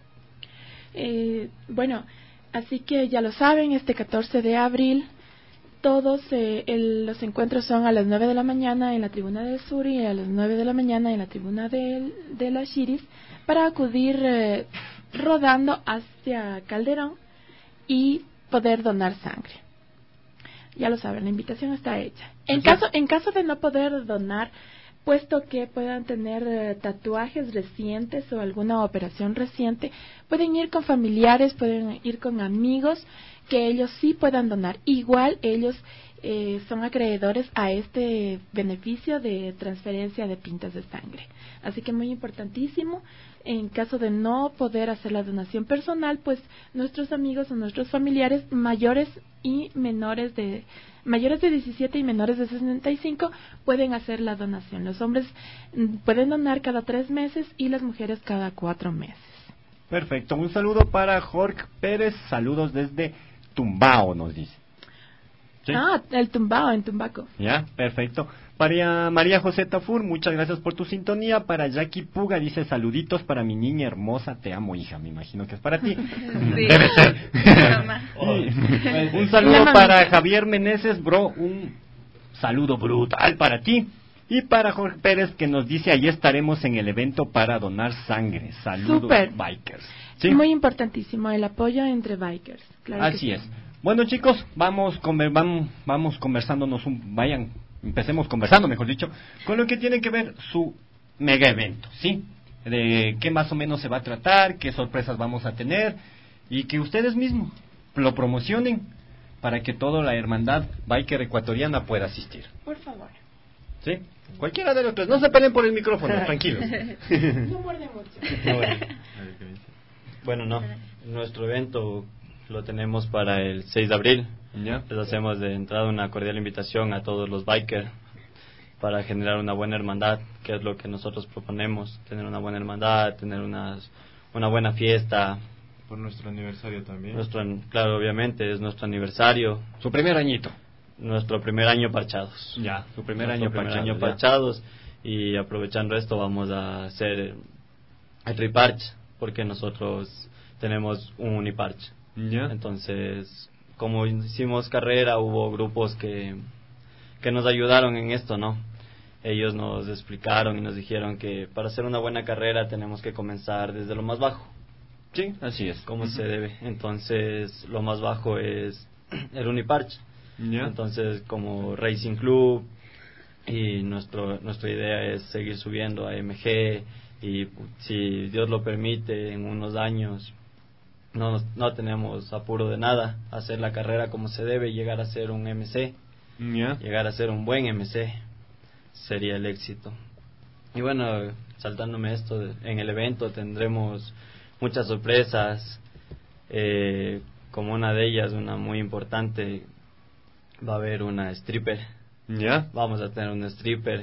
Eh, bueno, así que ya lo saben, este catorce de abril todos eh, el, los encuentros son a las nueve de la mañana en la tribuna del sur y a las nueve de la mañana en la tribuna de, de la Chiris, para acudir eh, rodando hacia Calderón y poder donar sangre. Ya lo saben, la invitación está hecha. En caso, en caso de no poder donar, puesto que puedan tener eh, tatuajes recientes o alguna operación reciente, pueden ir con familiares, pueden ir con amigos, que ellos sí puedan donar. Igual ellos eh, son acreedores a este beneficio de transferencia de pintas de sangre. Así que muy importantísimo, en caso de no poder hacer la donación personal, pues nuestros amigos o nuestros familiares mayores y menores de mayores de diecisiete y menores de sesenta y cinco pueden hacer la donación. Los hombres mm, pueden donar cada tres meses y las mujeres cada cuatro meses. Perfecto, un saludo para Jorge Pérez, saludos desde Tumbao, nos dice. ¿Sí? Ah, el Tumbao, en Tumbaco. Ya, perfecto. Para María José Tafur, muchas gracias por tu sintonía. Para Jackie Puga, dice saluditos para mi niña hermosa, te amo, hija. Me imagino que es para ti. Sí. Debe ser. Sí. Un saludo para Javier Meneses, bro, un saludo brutal para ti. Y para Jorge Pérez, que nos dice, allí estaremos en el evento para donar sangre. Saludos, Super. Bikers. ¿Sí? Muy importantísimo el apoyo entre bikers. Claro. Así es. Bueno, chicos, vamos vamos, vamos conversándonos, un, vayan, empecemos conversando, mejor dicho, con lo que tiene que ver su mega evento, ¿sí? De qué más o menos se va a tratar, qué sorpresas vamos a tener, y que ustedes mismos lo promocionen para que toda la hermandad biker ecuatoriana pueda asistir. Por favor. ¿Sí? Cualquiera de los tres, no se peleen por el micrófono, tranquilos. No muerde mucho. Bueno, no, nuestro evento lo tenemos para el seis de abril. Ya. Les hacemos de entrada una cordial invitación a todos los bikers para generar una buena hermandad, que es lo que nosotros proponemos, tener una buena hermandad, tener unas, una buena fiesta. Por nuestro aniversario también. Nuestro, claro, obviamente, es nuestro aniversario. Su primer añito. Nuestro primer año parchados. Ya, su primer nuestro año primer parchados. año parchados. Y aprovechando esto vamos a hacer el triparch, porque nosotros tenemos un uniparch. Ya. Entonces, como hicimos carrera, hubo grupos que, que nos ayudaron en esto, ¿no? Ellos nos explicaron y nos dijeron que para hacer una buena carrera tenemos que comenzar desde lo más bajo. Sí, así es. Como Uh-huh. se debe. Entonces, lo más bajo es el uniparch. Ya. Entonces, como Racing Club, y nuestro nuestra idea es seguir subiendo a M G, y si Dios lo permite, en unos años no no tenemos apuro de nada, hacer la carrera como se debe, llegar a ser un M C, Yeah. llegar a ser un buen M C sería el éxito. Y bueno, saltándome esto, en el evento tendremos muchas sorpresas, eh, como una de ellas, una muy importante, va a haber una stripper. Ya. Vamos a tener una stripper.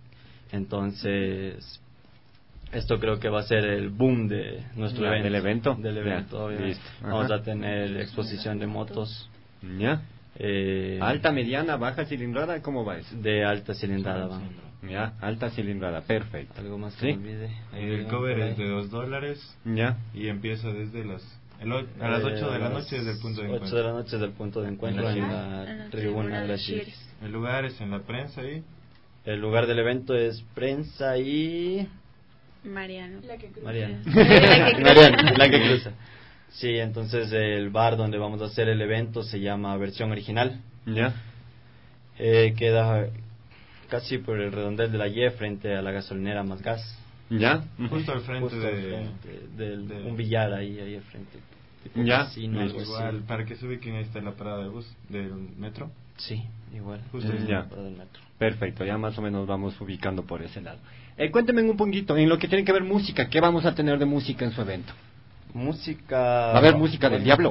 Entonces, esto creo que va a ser el boom de nuestro Ya, evento. del evento. Del evento, Ya, obviamente. listo. Ajá. Vamos a tener exposición de motos. Ya. Eh, Alta, mediana, baja cilindrada, ¿cómo va eso? De alta cilindrada vamos. Ya, alta cilindrada, perfecto. Algo más que ¿Sí? me olvide. El cover es de dos dólares. Ya. Y empieza desde las el o- a las ocho de la noche desde el punto de encuentro. ocho de la noche desde el punto de encuentro en la, En la tribuna de las Chiris. El lugar es en la prensa y El lugar del evento es prensa y Mariano. La que Mariano. La que cruza. Mariano, la que cruza. Sí, entonces el bar donde vamos a hacer el evento se llama Versión Original. Ya. Eh, queda casi por el redondel de la Y frente a la gasolinera Más Gas. Ya. Justo al frente Justo al de- frente del- de- un billar ahí, ahí al frente. Tipo Ya. casino, algo así. igual para que se ubiquen, ahí está la parada de bus del metro. Sí, igual. Justo ahí. Ya. Por el metro. Perfecto, ya más o menos vamos ubicando por ese lado. Eh, cuéntenme un poquito, en lo que tiene que ver música, ¿qué vamos a tener de música en su evento? Música... ¿Va a haber música del diablo?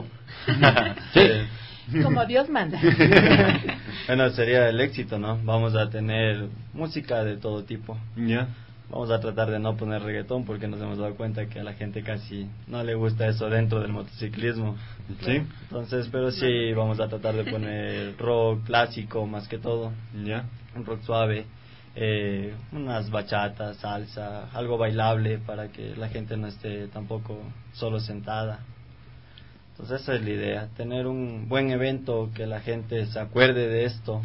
Sí. Como Dios manda. Bueno, sería el éxito, ¿no? Vamos a tener música de todo tipo. Ya. Vamos a tratar de no poner reggaetón porque nos hemos dado cuenta que a la gente casi no le gusta eso dentro del motociclismo. Sí. Entonces, pero sí, vamos a tratar de poner rock clásico más que todo. Ya. Un rock suave. Eh, unas bachatas, salsa, algo bailable para que la gente no esté tampoco solo sentada. Entonces esa es la idea, tener un buen evento, que la gente se acuerde de esto.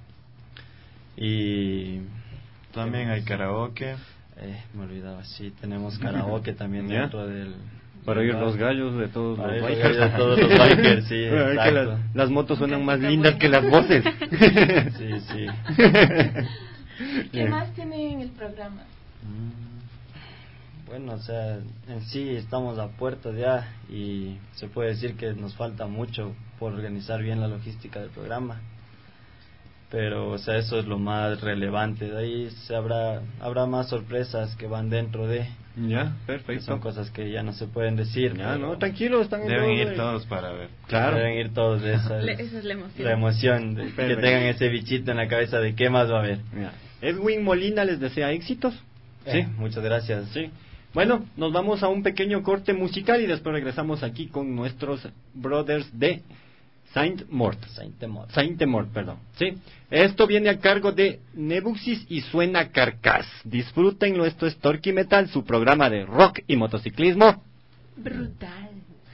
Y También hay karaoke. Eh, me olvidaba, sí, tenemos karaoke también ¿Ya? dentro del... Para oír los gallos de todos Para los oír los bikers. gallos de todos los bikers, sí, Bueno, es que exacto. las, las motos suenan más lindas que las voces. Sí, sí. ¿Qué más tiene en el programa? Bueno, o sea, en sí estamos a puertas ya y se puede decir que nos falta mucho por organizar bien la logística del programa. Pero, o sea, eso es lo más relevante. De ahí se habrá habrá más sorpresas que van dentro de... Ya, que perfecto. son cosas que ya no se pueden decir. Ya, pero no, tranquilo, están en Deben todo, ir eh. todos para ver. Claro. Deben ir todos de esa. Le- esa es la emoción. La emoción, de que Perfecto. tengan ese bichito en la cabeza de qué más va a haber. Ya. Edwin Molina les desea éxitos. Sí, muchas gracias. Sí. Bueno, nos vamos a un pequeño corte musical y después regresamos aquí con nuestros brothers de Saint Mort. Saint Mort. Saint Mort, perdón. Sí. Esto viene a cargo de Nebuxis y suena Carcass. Disfrútenlo, esto es Torque Metal, su programa de rock y motociclismo. Brutal.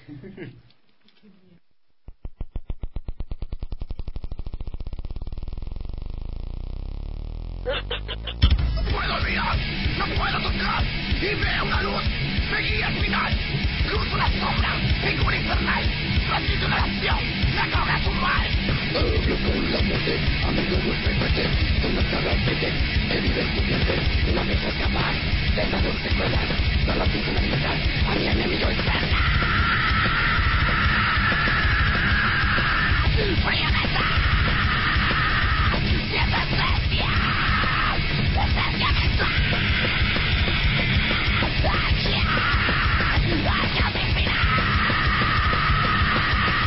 No puedo mirar, no puedo tocar y veo una luz, me guía al final. Cruzo una sombra, figura infernal, transmito una nación, me cobra su mal. Hablo con la muerte, amigo respétate, con las caracteres que vive en tu mente, no me dejo escapar de esa dulce escuela, solo pienso en la libertad, a mi enemigo externa. Voy a besar, y esa bestia. Hacia mi final.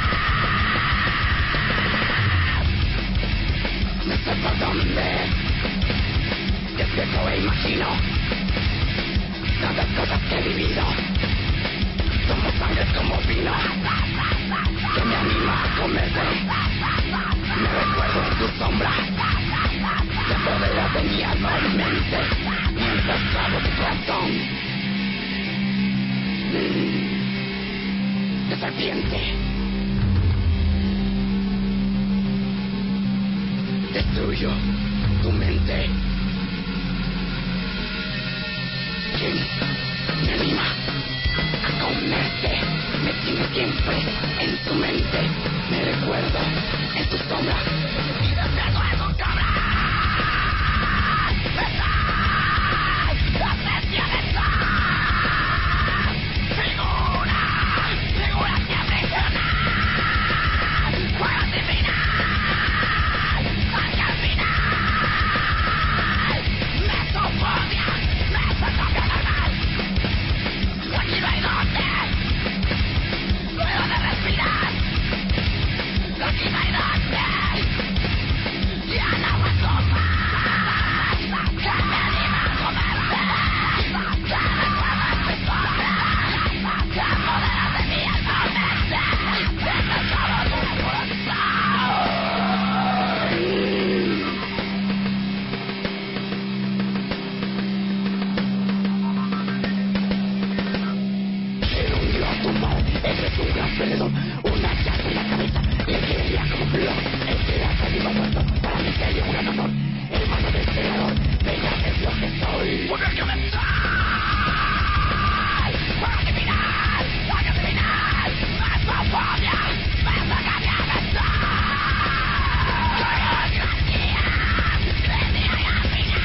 hasta dónde despierto e imagino tantas cosas que he vivido. Somos sangre como vino que me anima a comerse. Me recuerdo en tu sombra, te apoderas de mi alma y mente mientras hago tu corazón mm, de serpiente. Destruyo tu mente. ¿Quién me anima a comerte? Me tiene siempre en tu mente. Me recuerdo en tu sombra y despierto en tu sombra. La bestia de sal. Figura, figura que aprisiona. Fuego divina. Sangre al final. Mesofonia. Mesofonia normal. Aquí no hay donde. Luego de respirar. Aquí no hay donde. Ya no aguanto más. Que me anima a comerse. Que recuerdas mi sombra. Que apoderas de mi alma mente. Mientras todo tu corazón. El hundió a tu mano. Eres un gran perdedor. Una llave en la cabeza. Le quería como flor. Esperanza vivo muerto. Para mí sería un gran honor. Hermano del creador. Venga, es lo que soy. Porque yo me soy. Para terminar. Para terminar. Más fobia. Más fobia me soy. Gracias. Gracias al final.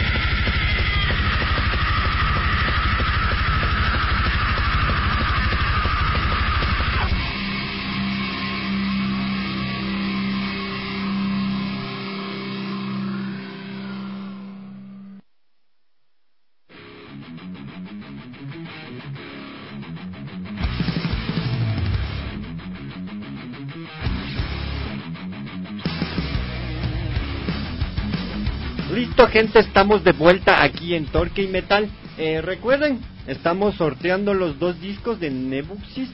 Listo, gente, estamos de vuelta aquí en Torque y Metal. Eh, recuerden, estamos sorteando los dos discos de Nebuxis.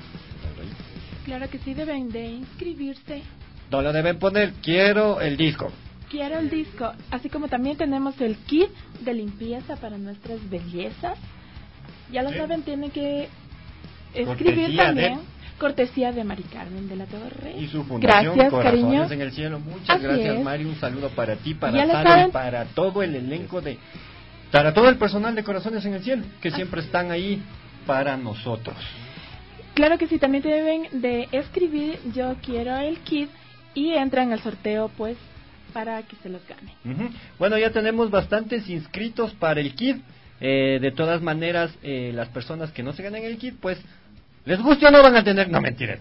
Claro que sí, deben de inscribirse. No lo deben poner, quiero el disco. Quiero el disco, así como también tenemos el kit de limpieza para nuestras bellezas. Ya lo Sí. saben, tienen que escribir Cortesía también. de- Cortesía de Mari Carmen de la Torre. Y su fundación Gracias, Corazones cariño. en el Cielo. Muchas Así gracias, es. Mari. Un saludo para ti, para Ya lo Sara saben. y para todo el elenco de... Para todo el personal de Corazones en el Cielo, que siempre están ahí para nosotros. Claro que sí, también deben de escribir yo quiero el kit y entran al sorteo pues para que se los gane. Ujú. Bueno, ya tenemos bastantes inscritos para el kit. Eh, de todas maneras, eh, las personas que no se ganen el kit, pues, les guste o no van a tener... No, mentira.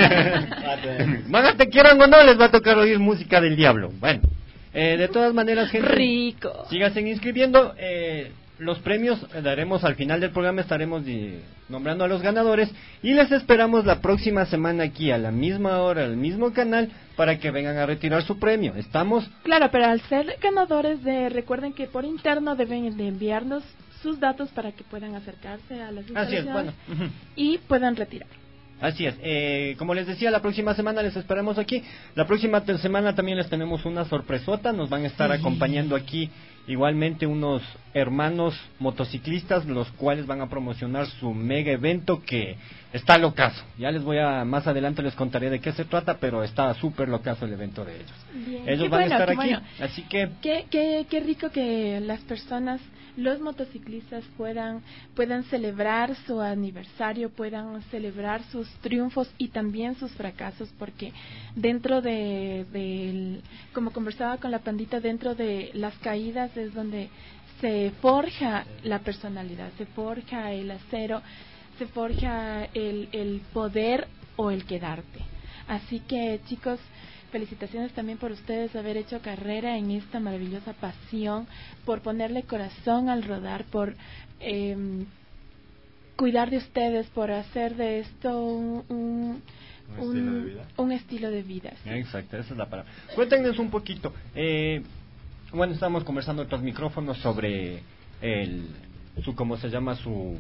Van a te quieran o no, les va a tocar oír música del diablo. Bueno, eh, de todas maneras, gente... Rico. Síganse inscribiendo. Eh, los premios eh, daremos al final del programa, estaremos di- nombrando a los ganadores. Y les esperamos la próxima semana aquí, a la misma hora, al mismo canal, para que vengan a retirar su premio. ¿Estamos? Claro, pero al ser ganadores de, recuerden que por interno deben de enviarnos sus datos para que puedan acercarse a las Así es, instalaciones bueno. Ujú. y puedan retirar. Así es, eh, como les decía, la próxima semana les esperamos aquí. La próxima te- semana también les tenemos una sorpresota. Nos van a estar Sí. acompañando aquí igualmente unos hermanos motociclistas, los cuales van a promocionar su mega evento que está locazo. Ya les voy a, más adelante les contaré de qué se trata, pero está súper locazo el evento de ellos. Bien. Ellos Qué van bueno, a estar qué aquí, bueno. así que... Qué, qué, qué rico que las personas, los motociclistas puedan, puedan celebrar su aniversario, puedan celebrar sus triunfos y también sus fracasos, porque dentro de, de como conversaba con la pandita, dentro de las caídas es donde se forja la personalidad, se forja el acero, se forja el, el poder o el quedarte. Así que, chicos, felicitaciones también por ustedes haber hecho carrera en esta maravillosa pasión, por ponerle corazón al rodar, por eh, cuidar de ustedes, por hacer de esto un, un, Un, un estilo de vida. Un estilo de vida, sí. Exacto, esa es la palabra. Cuéntenos un poquito. Eh, bueno, estamos conversando otros micrófonos sobre el, su, ¿cómo se llama? Su,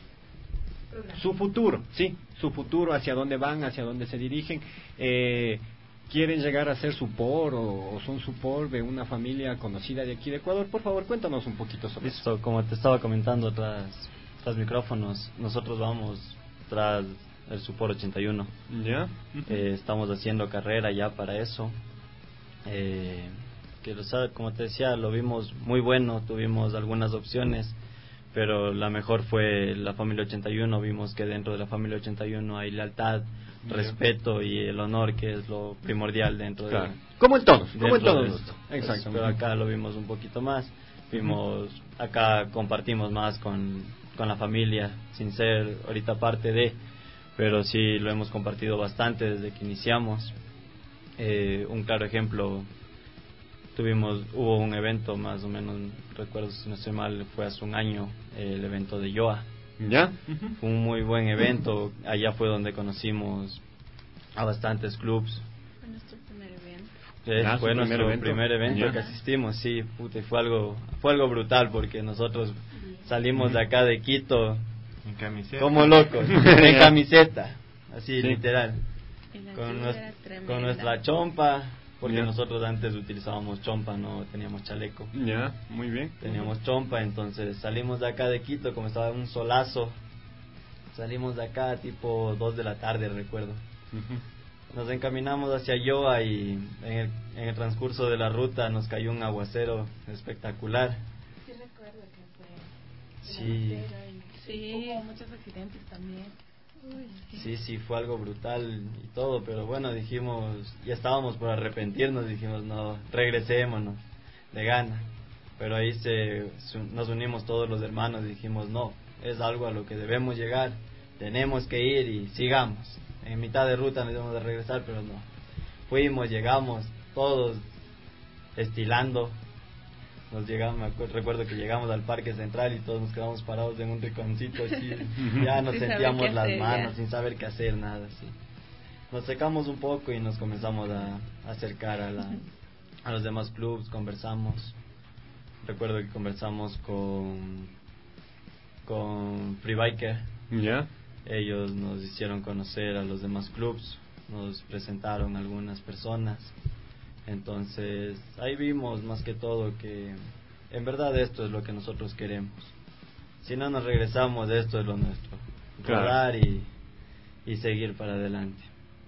su futuro, sí, su futuro, hacia dónde van, hacia dónde se dirigen. Eh, ¿Quieren llegar a ser support o, o son support de una familia conocida de aquí de Ecuador? Por favor, cuéntanos un poquito sobre Listo, eso. Como te estaba comentando tras, tras micrófonos, nosotros vamos tras el support ochenta y uno. ¿Ya? Uh-huh. Eh, estamos haciendo carrera ya para eso. Eh, que lo sabe, como te decía, lo vimos muy bueno, tuvimos algunas opciones, pero la mejor fue la familia ochenta y uno. Vimos que dentro de la familia ochenta y uno hay lealtad, respeto y el honor, que es lo primordial dentro claro. de... Como en todos, como en todos. Esto. Exacto. Pero acá lo vimos un poquito más, vimos, uh-huh. acá compartimos más con, con la familia, sin ser ahorita parte de, pero sí lo hemos compartido bastante desde que iniciamos. Eh, un claro ejemplo, tuvimos, hubo un evento más o menos, recuerdo si no estoy mal, fue hace un año, eh, el evento de Yoa. ¿Ya? Uh-huh. Fue un muy buen evento. Allá fue donde conocimos a bastantes clubs. Fue nuestro primer evento. Eh, ah, fue nuestro primer evento, primer evento ¿Ya? que asistimos, sí, puta, y fue algo, fue algo brutal porque nosotros salimos de acá de Quito en camiseta, como locos, en camiseta, así sí. literal, con, nos, con nuestra chompa. Porque yeah. nosotros antes utilizábamos chompa, no teníamos chaleco. Ya, yeah, muy bien. Teníamos chompa, entonces salimos de acá de Quito, como estaba un solazo. Salimos de acá tipo dos de la tarde, recuerdo. Uh-huh. Nos encaminamos hacia Yoa y en el, en el transcurso de la ruta nos cayó un aguacero espectacular. Sí, recuerdo que fue. Sí. Sí, hubo muchos accidentes también. Uy, sí. sí, sí, fue algo brutal y todo, pero bueno, dijimos, ya estábamos por arrepentirnos, dijimos, no, regresémonos, de gana. Pero ahí se nos unimos todos los hermanos y dijimos, no, es algo a lo que debemos llegar, tenemos que ir y sigamos. En mitad de ruta nos íbamos a regresar, pero no. Fuimos, llegamos, todos estilando. Nos llegamos, me acuerdo, recuerdo que llegamos al Parque Central y todos nos quedamos parados en un rinconcito así, ya nos sin sentíamos las hacer, manos, ya. sin saber qué hacer, nada así. Nos secamos un poco y nos comenzamos a, a acercar a, la, a los demás clubs, conversamos. Recuerdo que conversamos con con Free Biker. ¿Ya? Ellos nos hicieron conocer a los demás clubs, nos presentaron algunas personas. Entonces, ahí vimos más que todo que en verdad esto es lo que nosotros queremos. Si no nos regresamos, esto es lo nuestro. Claro. Rodar y, y seguir para adelante.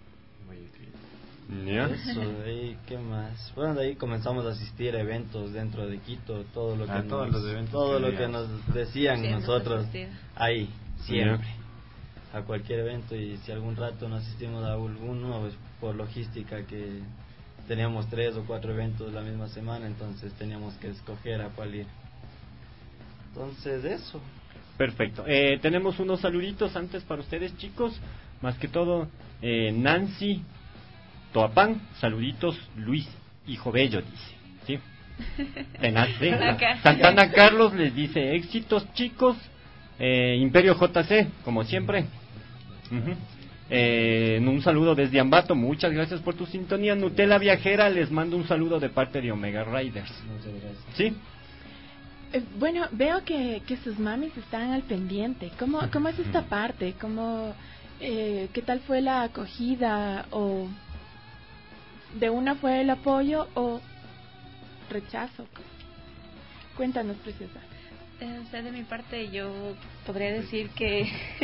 ¿Ya? Eso, de ahí, ¿qué más? Bueno, de ahí comenzamos a asistir a eventos dentro de Quito, todo lo que, ah, nos, todos los eventos todo que lo que nos decían sí, nosotros, ahí, siempre. ¿Ya? A cualquier evento, y si algún rato no asistimos a alguno, pues por logística que teníamos tres o cuatro eventos la misma semana, entonces teníamos que escoger a cuál ir. Entonces eso. Perfecto. Eh, tenemos unos saluditos antes para ustedes, chicos. Más que todo, eh, Nancy Toapán, saluditos, Luis Hijo Bello, dice. ¿Sí? Tenaz, ¿sí? Santana Carlos les dice, éxitos, chicos. Eh, Imperio J C, como siempre. Uh-huh. Eh, un saludo desde Ambato, muchas gracias por tu sintonía. Nutella Viajera les mando un saludo de parte de Omega Riders. Muchas gracias. ¿Sí? Eh, bueno, veo que, que sus mamis están al pendiente. ¿Cómo, cómo es esta parte? ¿Cómo, eh, ¿Qué tal fue la acogida? ¿O de una fue el apoyo o rechazo? Cuéntanos, preciosa. Eh, o sea, de mi parte yo podría decir que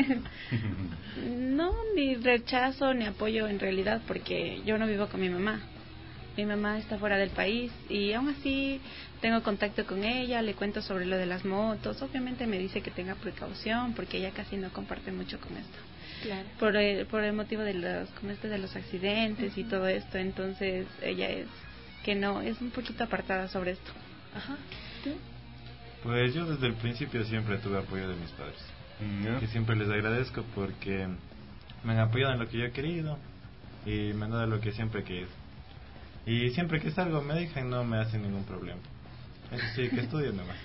no, ni rechazo ni apoyo en realidad, porque yo no vivo con mi mamá. Mi mamá está fuera del país y aún así tengo contacto con ella, le cuento sobre lo de las motos. Obviamente me dice que tenga precaución porque ella casi no comparte mucho con esto. Claro. Por el, por el motivo de los, como este de los accidentes uh-huh. y todo esto, entonces ella es que no, es un poquito apartada sobre esto. Ajá. ¿Tú? Pues yo desde el principio siempre tuve apoyo de mis padres, ¿no? que siempre les agradezco porque me han apoyado en lo que yo he querido y me han dado lo que siempre he querido. Y siempre que salgo me dejan, no me hacen ningún problema. Eso sí, que estudien nomás.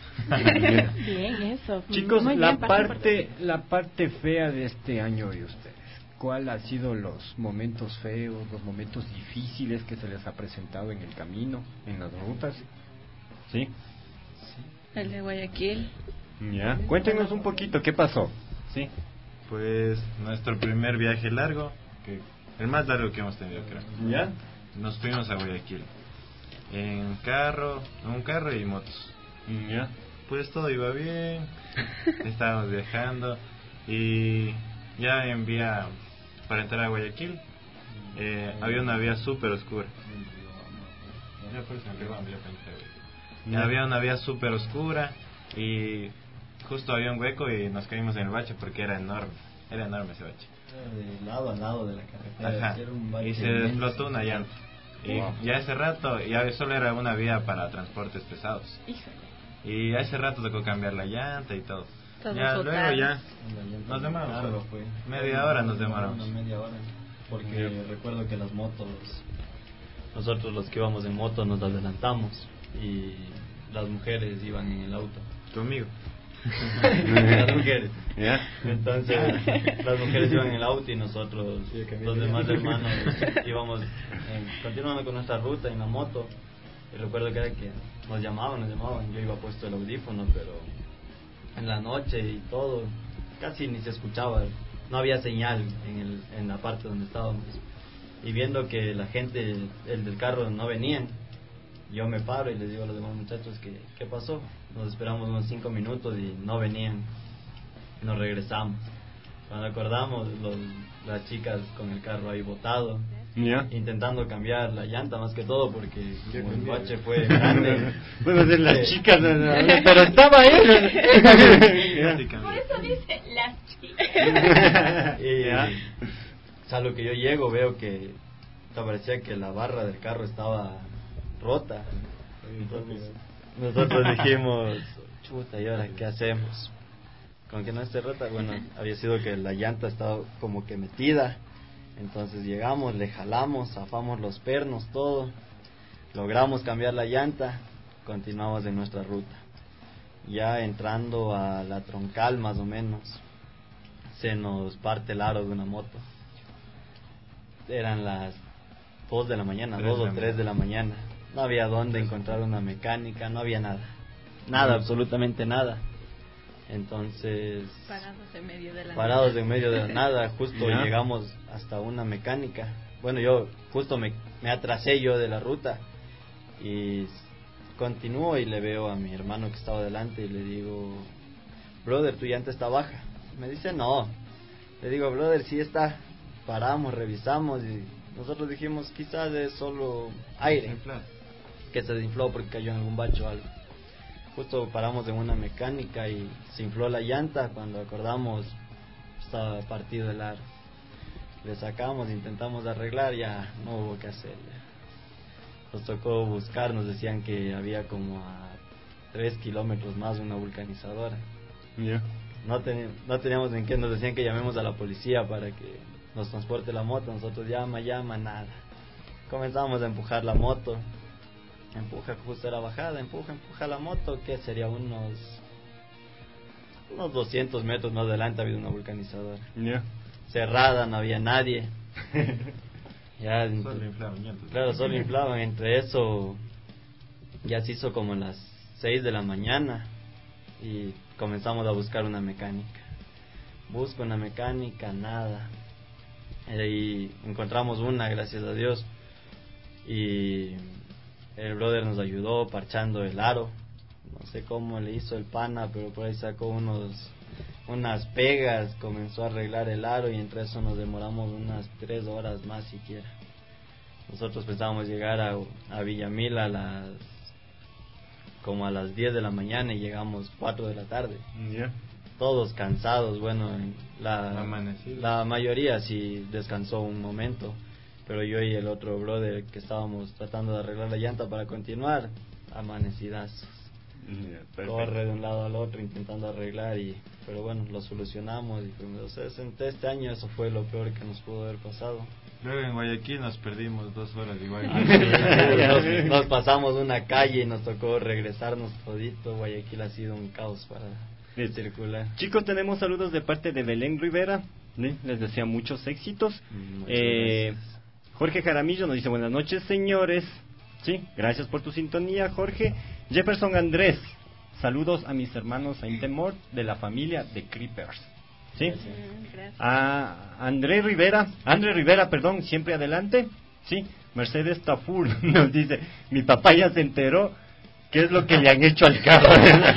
Bien, eso. Chicos, Muy la bien, parte la parte fea de este año de ustedes, ¿cuál han sido los momentos feos, los momentos difíciles que se les ha presentado en el camino, en las rutas? ¿Sí? El de Guayaquil. Ya, cuéntenos un poquito, ¿qué pasó? Sí. Pues nuestro primer viaje largo, que el más largo que hemos tenido, creo. ¿Ya? Nos fuimos a Guayaquil en carro, en un carro y motos. ¿Ya? Pues todo iba bien, estábamos viajando y ya en vía para entrar a Guayaquil eh, había una vía súper oscura. Ya había una vía súper oscura y justo había un hueco y nos caímos en el bache porque era enorme, era enorme ese bache. De lado a lado de la carretera. Ajá. Era un bache Y se inmenso. explotó una llanta. Y Wow. ya ese rato, ya solo era una vía para transportes pesados. Y a ese rato tocó cambiar la llanta y todo. Todos ya botados. luego ya La llanta nos de demoramos. carro fue. Media hora nos demoramos. Una media hora. Porque Yeah. recuerdo que las motos, Nosotros los que íbamos en moto nos adelantamos y las mujeres iban en el auto. Conmigo. Las mujeres. ¿Ya? Entonces, las mujeres iban en el auto y nosotros, los demás hermanos, íbamos en- continuando con nuestra ruta en la moto. Y recuerdo que era que nos llamaban, nos llamaban. Yo iba puesto el audífono, pero en la noche y todo, casi ni se escuchaba. No había señal en, el, en la parte donde estábamos. Y viendo que la gente, el del carro, no venían, yo me paro y les digo a los demás muchachos que qué pasó. Nos esperamos unos cinco minutos y no venían. Nos regresamos. Cuando acordamos, los, las chicas con el carro ahí botado, ¿Ya? intentando cambiar la llanta más que todo porque como el bache fue grande. Bueno, de las eh, chicas, no, no, pero estaba él. Por eso dice las chicas. y Ya. a lo que yo llego veo que parecía que la barra del carro estaba rota. Entonces nosotros dijimos, chuta, ¿y ahora qué hacemos? Con que no esté rota, bueno, había sido que la llanta estaba como que metida. Entonces llegamos, le jalamos, zafamos los pernos, todo. Logramos cambiar la llanta, continuamos en nuestra ruta. Ya entrando a la troncal más o menos, se nos parte el aro de una moto. Eran las dos de la mañana, Tres dos de o la tres de la mañana. No había dónde encontrar una mecánica, no había nada. Nada, absolutamente nada. Entonces, Parados en medio de la parados nada. en medio de la nada, justo Ya. llegamos hasta una mecánica. Bueno, yo justo me, me atrasé yo de la ruta y continúo y le veo a mi hermano que estaba delante y le digo, brother, tu llanta está baja. Me dice, no. Le digo, brother, sí está. Paramos, revisamos y nosotros dijimos, quizás es solo aire que se desinfló porque cayó en algún bacho o algo. Justo paramos en una mecánica y se infló la llanta. Cuando acordamos, estaba partido el aro. Le sacamos, intentamos arreglar, ya no hubo que hacer. Ya. Nos tocó buscar, nos decían que había como a tres kilómetros más una vulcanizadora. Ya. No, teni- no teníamos en qué, nos decían que llamemos a la policía para que nos transporte la moto. Nosotros llama, llama, nada. Comenzamos a empujar la moto. Empuja, justo era bajada, empuja, empuja la moto, que sería unos unos doscientos metros más adelante había una vulcanizadora. Ya. Cerrada, no había nadie. Ya, Solo inflaban llantas. claro, solo inflaban. Entre eso, ya se hizo como las seis de la mañana y comenzamos a buscar una mecánica. Busco una mecánica, nada. Y encontramos una, gracias a Dios. Y el brother nos ayudó parchando el aro. No sé cómo le hizo el pana, pero por ahí sacó unos unas pegas, comenzó a arreglar el aro y entre eso nos demoramos unas tres horas más siquiera. Nosotros pensábamos llegar a, a Villamil a las como a las diez de la mañana y llegamos cuatro de la tarde. Ya. Todos cansados, bueno, la, Amanecidos. la mayoría sí descansó un momento, pero yo y el otro brother que estábamos tratando de arreglar la llanta para continuar, amanecidas. Ya, perfecto. Corre de un lado al otro intentando arreglar y pero bueno, lo solucionamos y pues, o sea, este este año eso fue lo peor que nos pudo haber pasado. Luego en Guayaquil nos perdimos dos horas igual. nos, nos pasamos una calle y nos tocó regresarnos todito. Guayaquil ha sido un caos para circular. Chicos, tenemos saludos de parte de Belén Rivera. ¿sí? Les desea muchos éxitos. Muchas Eh, Jorge Jaramillo nos dice buenas noches, señores. Sí, gracias por tu sintonía, Jorge. Jefferson Andrés, saludos a mis hermanos Aintemort de la familia de Creepers. Sí. A André Rivera, André Rivera, perdón, siempre adelante. Sí. Mercedes Tafur nos dice, mi papá ya se enteró qué es lo que le han hecho al carro.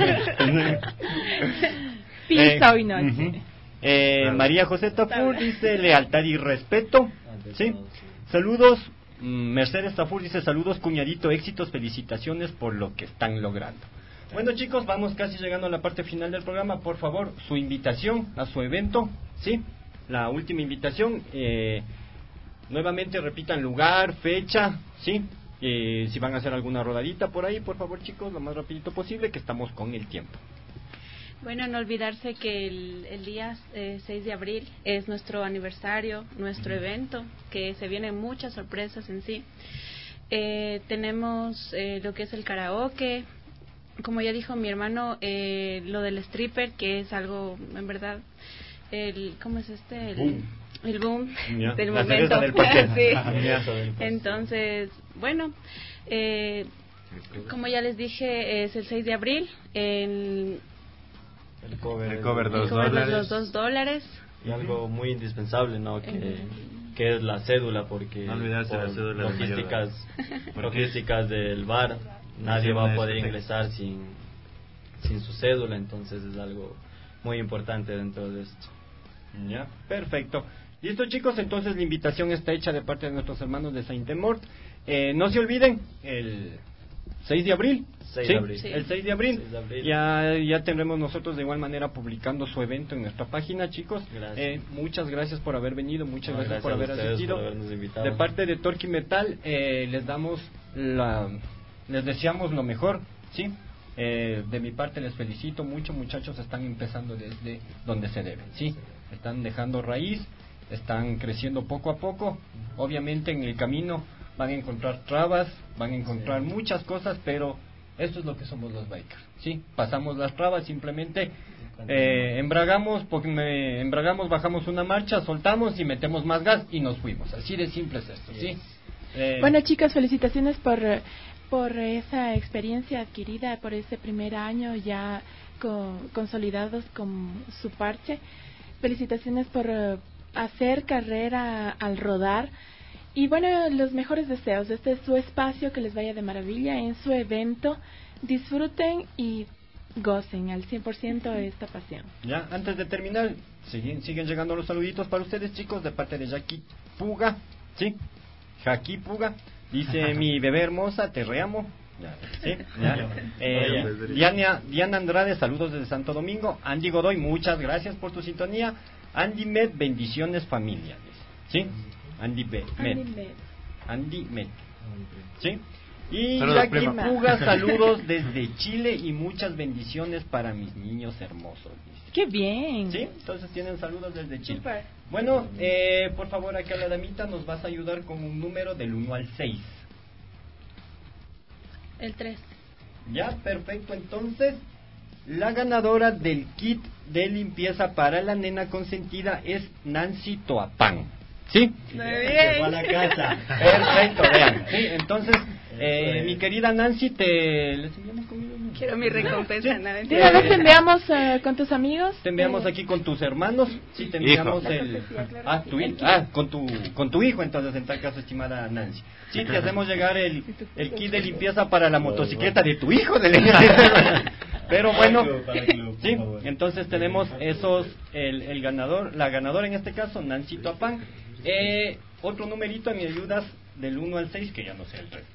Pisa hoy noche. Uh-huh. eh, María José Tafur dice lealtad y respeto. Sí. Saludos. Mercedes Tafur dice saludos cuñadito, éxitos, felicitaciones por lo que están logrando. Bueno chicos, vamos casi llegando a la parte final del programa. Por favor, su invitación a su evento, sí, la última invitación. Eh, nuevamente repitan lugar, fecha, sí. Eh, si van a hacer alguna rodadita por ahí, por favor chicos, lo más rapidito posible, que estamos con el tiempo. Bueno, no olvidarse que el, el día eh, seis de abril es nuestro aniversario, nuestro evento, que se vienen muchas sorpresas en sí. Eh, tenemos eh, lo que es el karaoke, como ya dijo mi hermano, eh, lo del stripper, que es algo, en verdad, el ¿cómo es este? El boom, el boom yeah. del La momento. del pastel. Sí. Entonces, bueno, eh, como ya les dije, es el seis de abril, el... El cover, el cover, dos, el cover dólares. los dos dólares. Y algo muy indispensable, ¿no? Que, que es la cédula, porque no olvidarse por la cédula logísticas, de logísticas del bar, nadie sí, va a poder este ingresar sin, sin su cédula, entonces es algo muy importante dentro de esto. Ya, perfecto. Listo chicos, entonces la invitación está hecha de parte de nuestros hermanos de Saint-Emort. Eh, no se olviden, el seis de abril. seis ¿Sí? de abril. Sí. El seis de abril. seis de abril. Ya, ya tendremos nosotros de igual manera publicando su evento en nuestra página, chicos. Eh, muchas gracias por haber venido, muchas No, gracias, gracias por a haber ustedes asistido. por habernos invitado. De parte de Torque Metal, eh, les damos la, les deseamos lo mejor, ¿sí? Eh, de mi parte les felicito mucho, muchachos, están empezando desde donde se deben, ¿sí? Están dejando raíz, están creciendo poco a poco. Obviamente en el camino van a encontrar trabas, van a encontrar sí. muchas cosas, pero esto es lo que somos los bikers, ¿sí? Pasamos las trabas, simplemente eh, embragamos, porque me, embragamos, bajamos una marcha, soltamos y metemos más gas y nos fuimos. Así de simple es esto, ¿sí? Eh, bueno chicos, felicitaciones por, por esa experiencia adquirida, por ese primer año ya con, consolidados con su parche. Felicitaciones por uh, hacer carrera al rodar. Y bueno, los mejores deseos. Este es su espacio, que les vaya de maravilla en su evento. Disfruten y gocen al cien por ciento esta pasión. Ya, antes de terminar, siguen, siguen llegando los saluditos para ustedes, chicos, de parte de Jackie Puga. ¿Sí? Jackie Puga. Dice, mi bebé hermosa, te reamo. Ya, ¿sí? Ya. Eh, Diana, Diana Andrade, saludos desde Santo Domingo. Andy Godoy, muchas gracias por tu sintonía. Andy Med, bendiciones familia. ¿Sí? Andy Med. Andy Med. Andy Med. ¿Sí? Y saludos, Jackie prima. Puga, saludos desde Chile y muchas bendiciones para mis niños hermosos. ¡Qué bien! ¿Sí? Entonces tienen saludos desde Chile. Super. Bueno, eh, por favor, acá la damita nos vas a ayudar con un número del uno al seis. El tres. Ya, perfecto. Entonces, la ganadora del kit de limpieza para la nena consentida es Nancy Toapán. ¿Sí? Muy bien. Llegó a la casa. Perfecto, vean. Sí, entonces, eh, mi querida Nancy, te... ¿les enviamos conmigo? Quiero mi recompensa. Sí. Nada, ¿De una vez te enviamos uh, con tus amigos? Te enviamos eh, aquí con tus hermanos. Sí, te enviamos hijo. el... Claro, Ah, sí. tu hijo. Ah, con tu, con tu hijo, entonces, en tal caso, estimada Nancy. Sí, te hacemos llegar el, el kit de limpieza para la motocicleta de tu hijo. De Pero bueno, sí, entonces tenemos esos, el, el ganador, la ganadora en este caso, Nancy Toapán. Eh, otro numerito, me ayudas del uno al seis, que ya no sé el tres.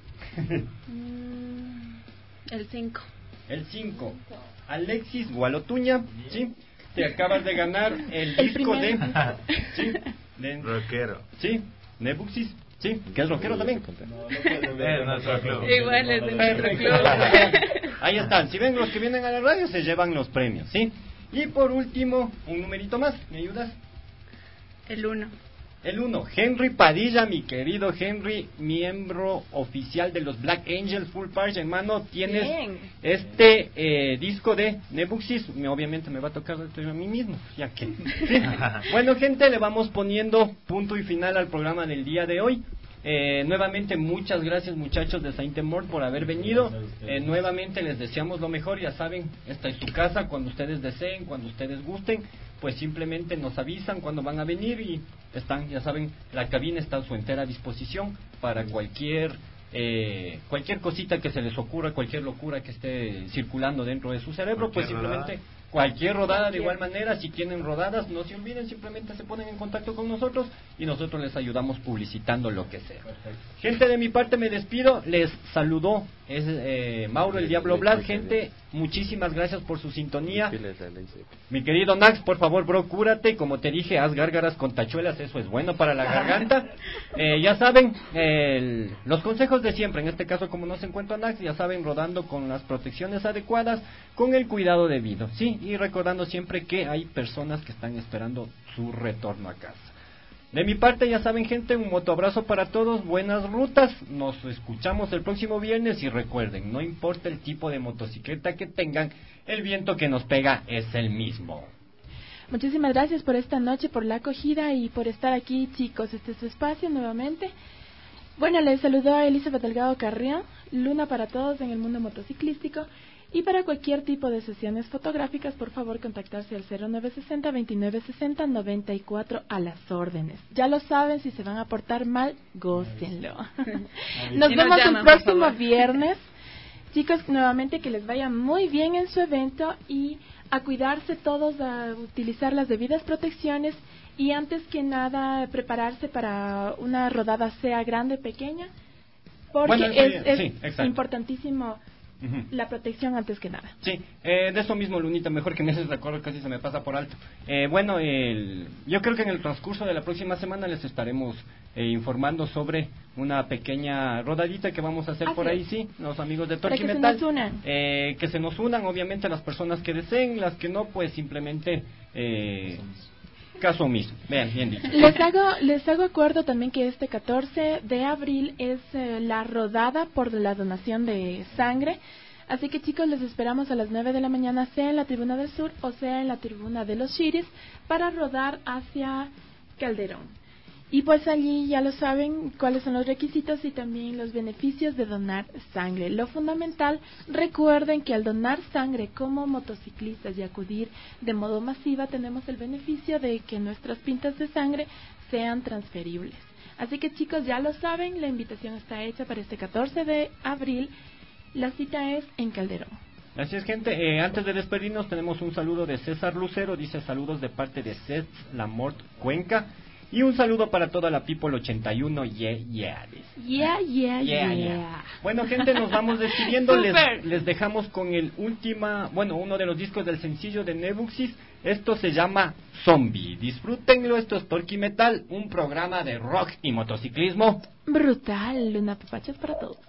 El cinco. El cinco. Alexis Gualotuña, ¿sí? Te acabas de ganar el, El disco de... primer. ¿Sí? De... Rockero. Sí, Nebuxis, ¿sí? Que es rockero también. Es nuestro club. Igual es de nuestro club. Ahí están, si ven los que vienen a la radio se llevan los premios, ¿sí? Y por último, un numerito más, ¿me ayudas? El uno. El uno, Henry Padilla, mi querido Henry, miembro oficial de los Black Angels Full Parch, hermano, tienes Bien. este eh, disco de Nebuxis, me, obviamente me va a tocar a mí mismo, ya que... Sí. Bueno, gente, le vamos poniendo punto y final al programa del día de hoy. Eh, nuevamente muchas gracias muchachos de Saint Mort por haber venido. Eh, nuevamente les deseamos lo mejor, ya saben, esta es su casa, cuando ustedes deseen, cuando ustedes gusten, pues simplemente nos avisan cuando van a venir y están, ya saben, la cabina está a su entera disposición para cualquier eh, cualquier cosita que se les ocurra, cualquier locura que esté circulando dentro de su cerebro, pues simplemente rodada. Cualquier rodada cualquier. De igual manera, si tienen rodadas, no se olviden, simplemente se ponen en contacto con nosotros y nosotros les ayudamos publicitando lo que sea. Perfecto. Gente, de mi parte me despido, les saludó es eh, Mauro el Diablo Black. Gente, muchísimas gracias por su sintonía. Mi querido Nax, por favor, bro, cúrate, como te dije, haz gárgaras con tachuelas, eso es bueno para la garganta. eh, ya saben, el, los consejos de siempre, en este caso como no se encuentra Nax, ya saben, rodando con las protecciones adecuadas, con el cuidado debido, sí, y recordando siempre que hay personas que están esperando su retorno a casa. De mi parte, ya saben, gente, un motoabrazo para todos, buenas rutas, nos escuchamos el próximo viernes y recuerden, no importa el tipo de motocicleta que tengan, el viento que nos pega es el mismo. Muchísimas gracias por esta noche, por la acogida y por estar aquí, chicos. Este es su espacio nuevamente. Bueno, les saludó a Elizabeth Delgado Carrión, Luna para todos en el mundo motociclístico. Y para cualquier tipo de sesiones fotográficas, por favor, contactarse al cero nueve sesenta, veintinueve sesenta, noventa y cuatro a las órdenes. Ya lo saben, si se van a portar mal, gócenlo. Nos vemos el próximo viernes. Chicos, nuevamente que les vaya muy bien en su evento y a cuidarse todos, a utilizar las debidas protecciones y antes que nada prepararse para una rodada, sea grande o pequeña, porque bueno, sí, es, es sí, importantísimo. Uh-huh. La protección antes que nada. Sí, eh, de eso mismo, Lunita, mejor que me haces recuerdo, casi se me pasa por alto. Eh, bueno, el, yo creo que en el transcurso de la próxima semana les estaremos eh, informando sobre una pequeña rodadita que vamos a hacer. Así por ahí, es. Sí, los amigos de Torque Metal. Que se nos unan. Eh, que se nos unan, obviamente, las personas que deseen, las que no, pues simplemente... Eh, caso omiso. Vean, bien dicho. Les hago, les hago acuerdo también que este catorce de abril es eh, la rodada por la donación de sangre. Así que chicos, les esperamos a las nueve de la mañana, sea en la Tribuna del Sur o sea en la Tribuna de los Chiris, para rodar hacia Calderón. Y pues allí ya lo saben cuáles son los requisitos y también los beneficios de donar sangre. Lo fundamental, recuerden que al donar sangre como motociclistas y acudir de modo masiva, tenemos el beneficio de que nuestras pintas de sangre sean transferibles. Así que chicos, ya lo saben, la invitación está hecha para este catorce de abril. La cita es en Calderón. Así es, gente. Eh, antes de despedirnos, tenemos un saludo de César Lucero. Dice saludos de parte de Cés Lamort Cuenca. Y un saludo para toda la People ochenta y uno, yeah, yeah. Yeah, yeah, yeah. yeah. Bueno, gente, nos vamos despidiendo. les, les dejamos con el última, bueno, uno de los discos del sencillo de Nebuxis. Esto se llama Zombie. Disfrútenlo, esto es Torque Metal, un programa de rock y motociclismo brutal. Una papachas para todos.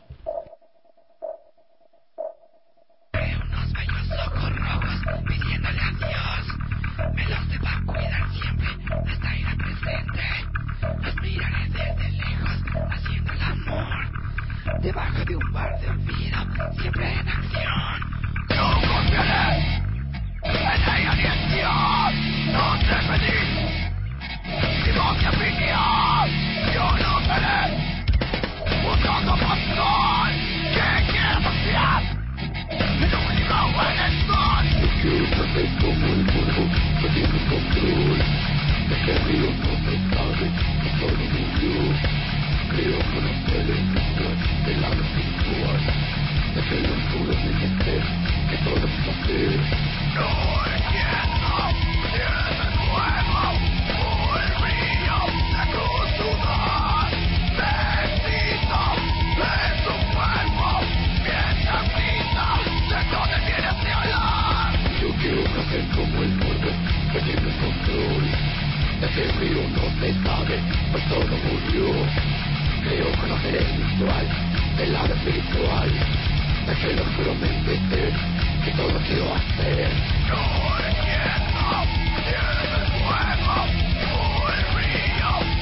Unos bellos ojos rojos pidiéndole a Dios. Me los deba cuidar siempre hasta ir a presente. Los miraré desde lejos haciendo el amor. Debajo de un bar de olvido, siempre en acción. Yo confiaré en ella ni en Dios. No te pedí, digo mi opinión. Yo no seré buscando control. ¿Qué quieres hacer? El único en el sol. Quiero saber cómo el mundo no tiene control. De que río no se sabe, no solo murió. Creo conocer el ritual del lado espiritual. De que lo oscuro debe ser, que todo es placer. No entiendo, tienes el fuego, o el río de tu sudor. Necesito de tu cuerpo, mientras grita, de dónde viene ese olor. Yo quiero hacer como el mundo, que tiene el control. De que el río no se sabe, pues todo murió. Creo conocer el ritual del lado espiritual. De que lo oscuro me invite, que todo quiero hacer. No entiendo, tienes el fuego, o el río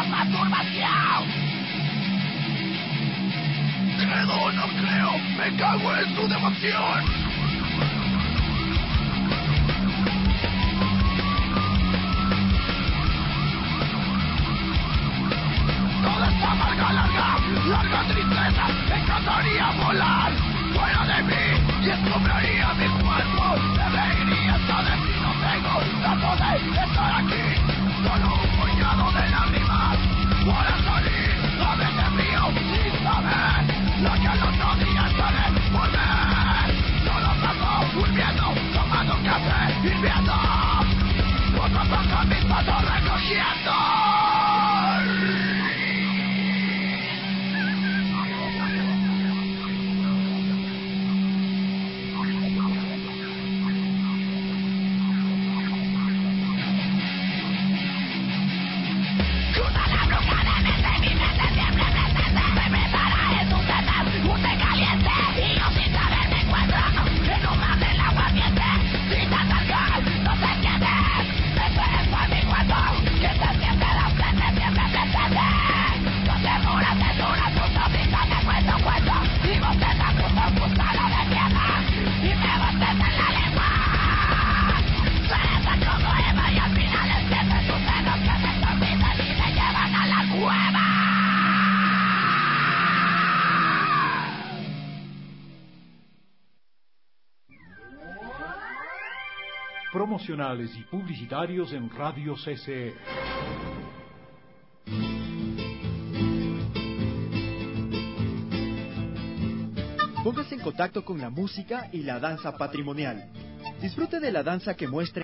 masturbación. Creo o no creo, me cago en su devoción. Toda esta amarga, larga, larga tristeza, me encantaría volar fuera de mí y escobraría mi cuerpo. Debería estar destino, tengo trato de estar aquí. Solo un puñado de lágrimas para salir a veces frío sin saber lo que al otro día estaré por ver. Solo paso durmiendo, tomando café, hirviendo. Poco a poco mis pasos recogiendo. Promocionales y publicitarios en Radio C C E. Póngase en contacto con la música y la danza patrimonial. Disfrute de la danza que muestre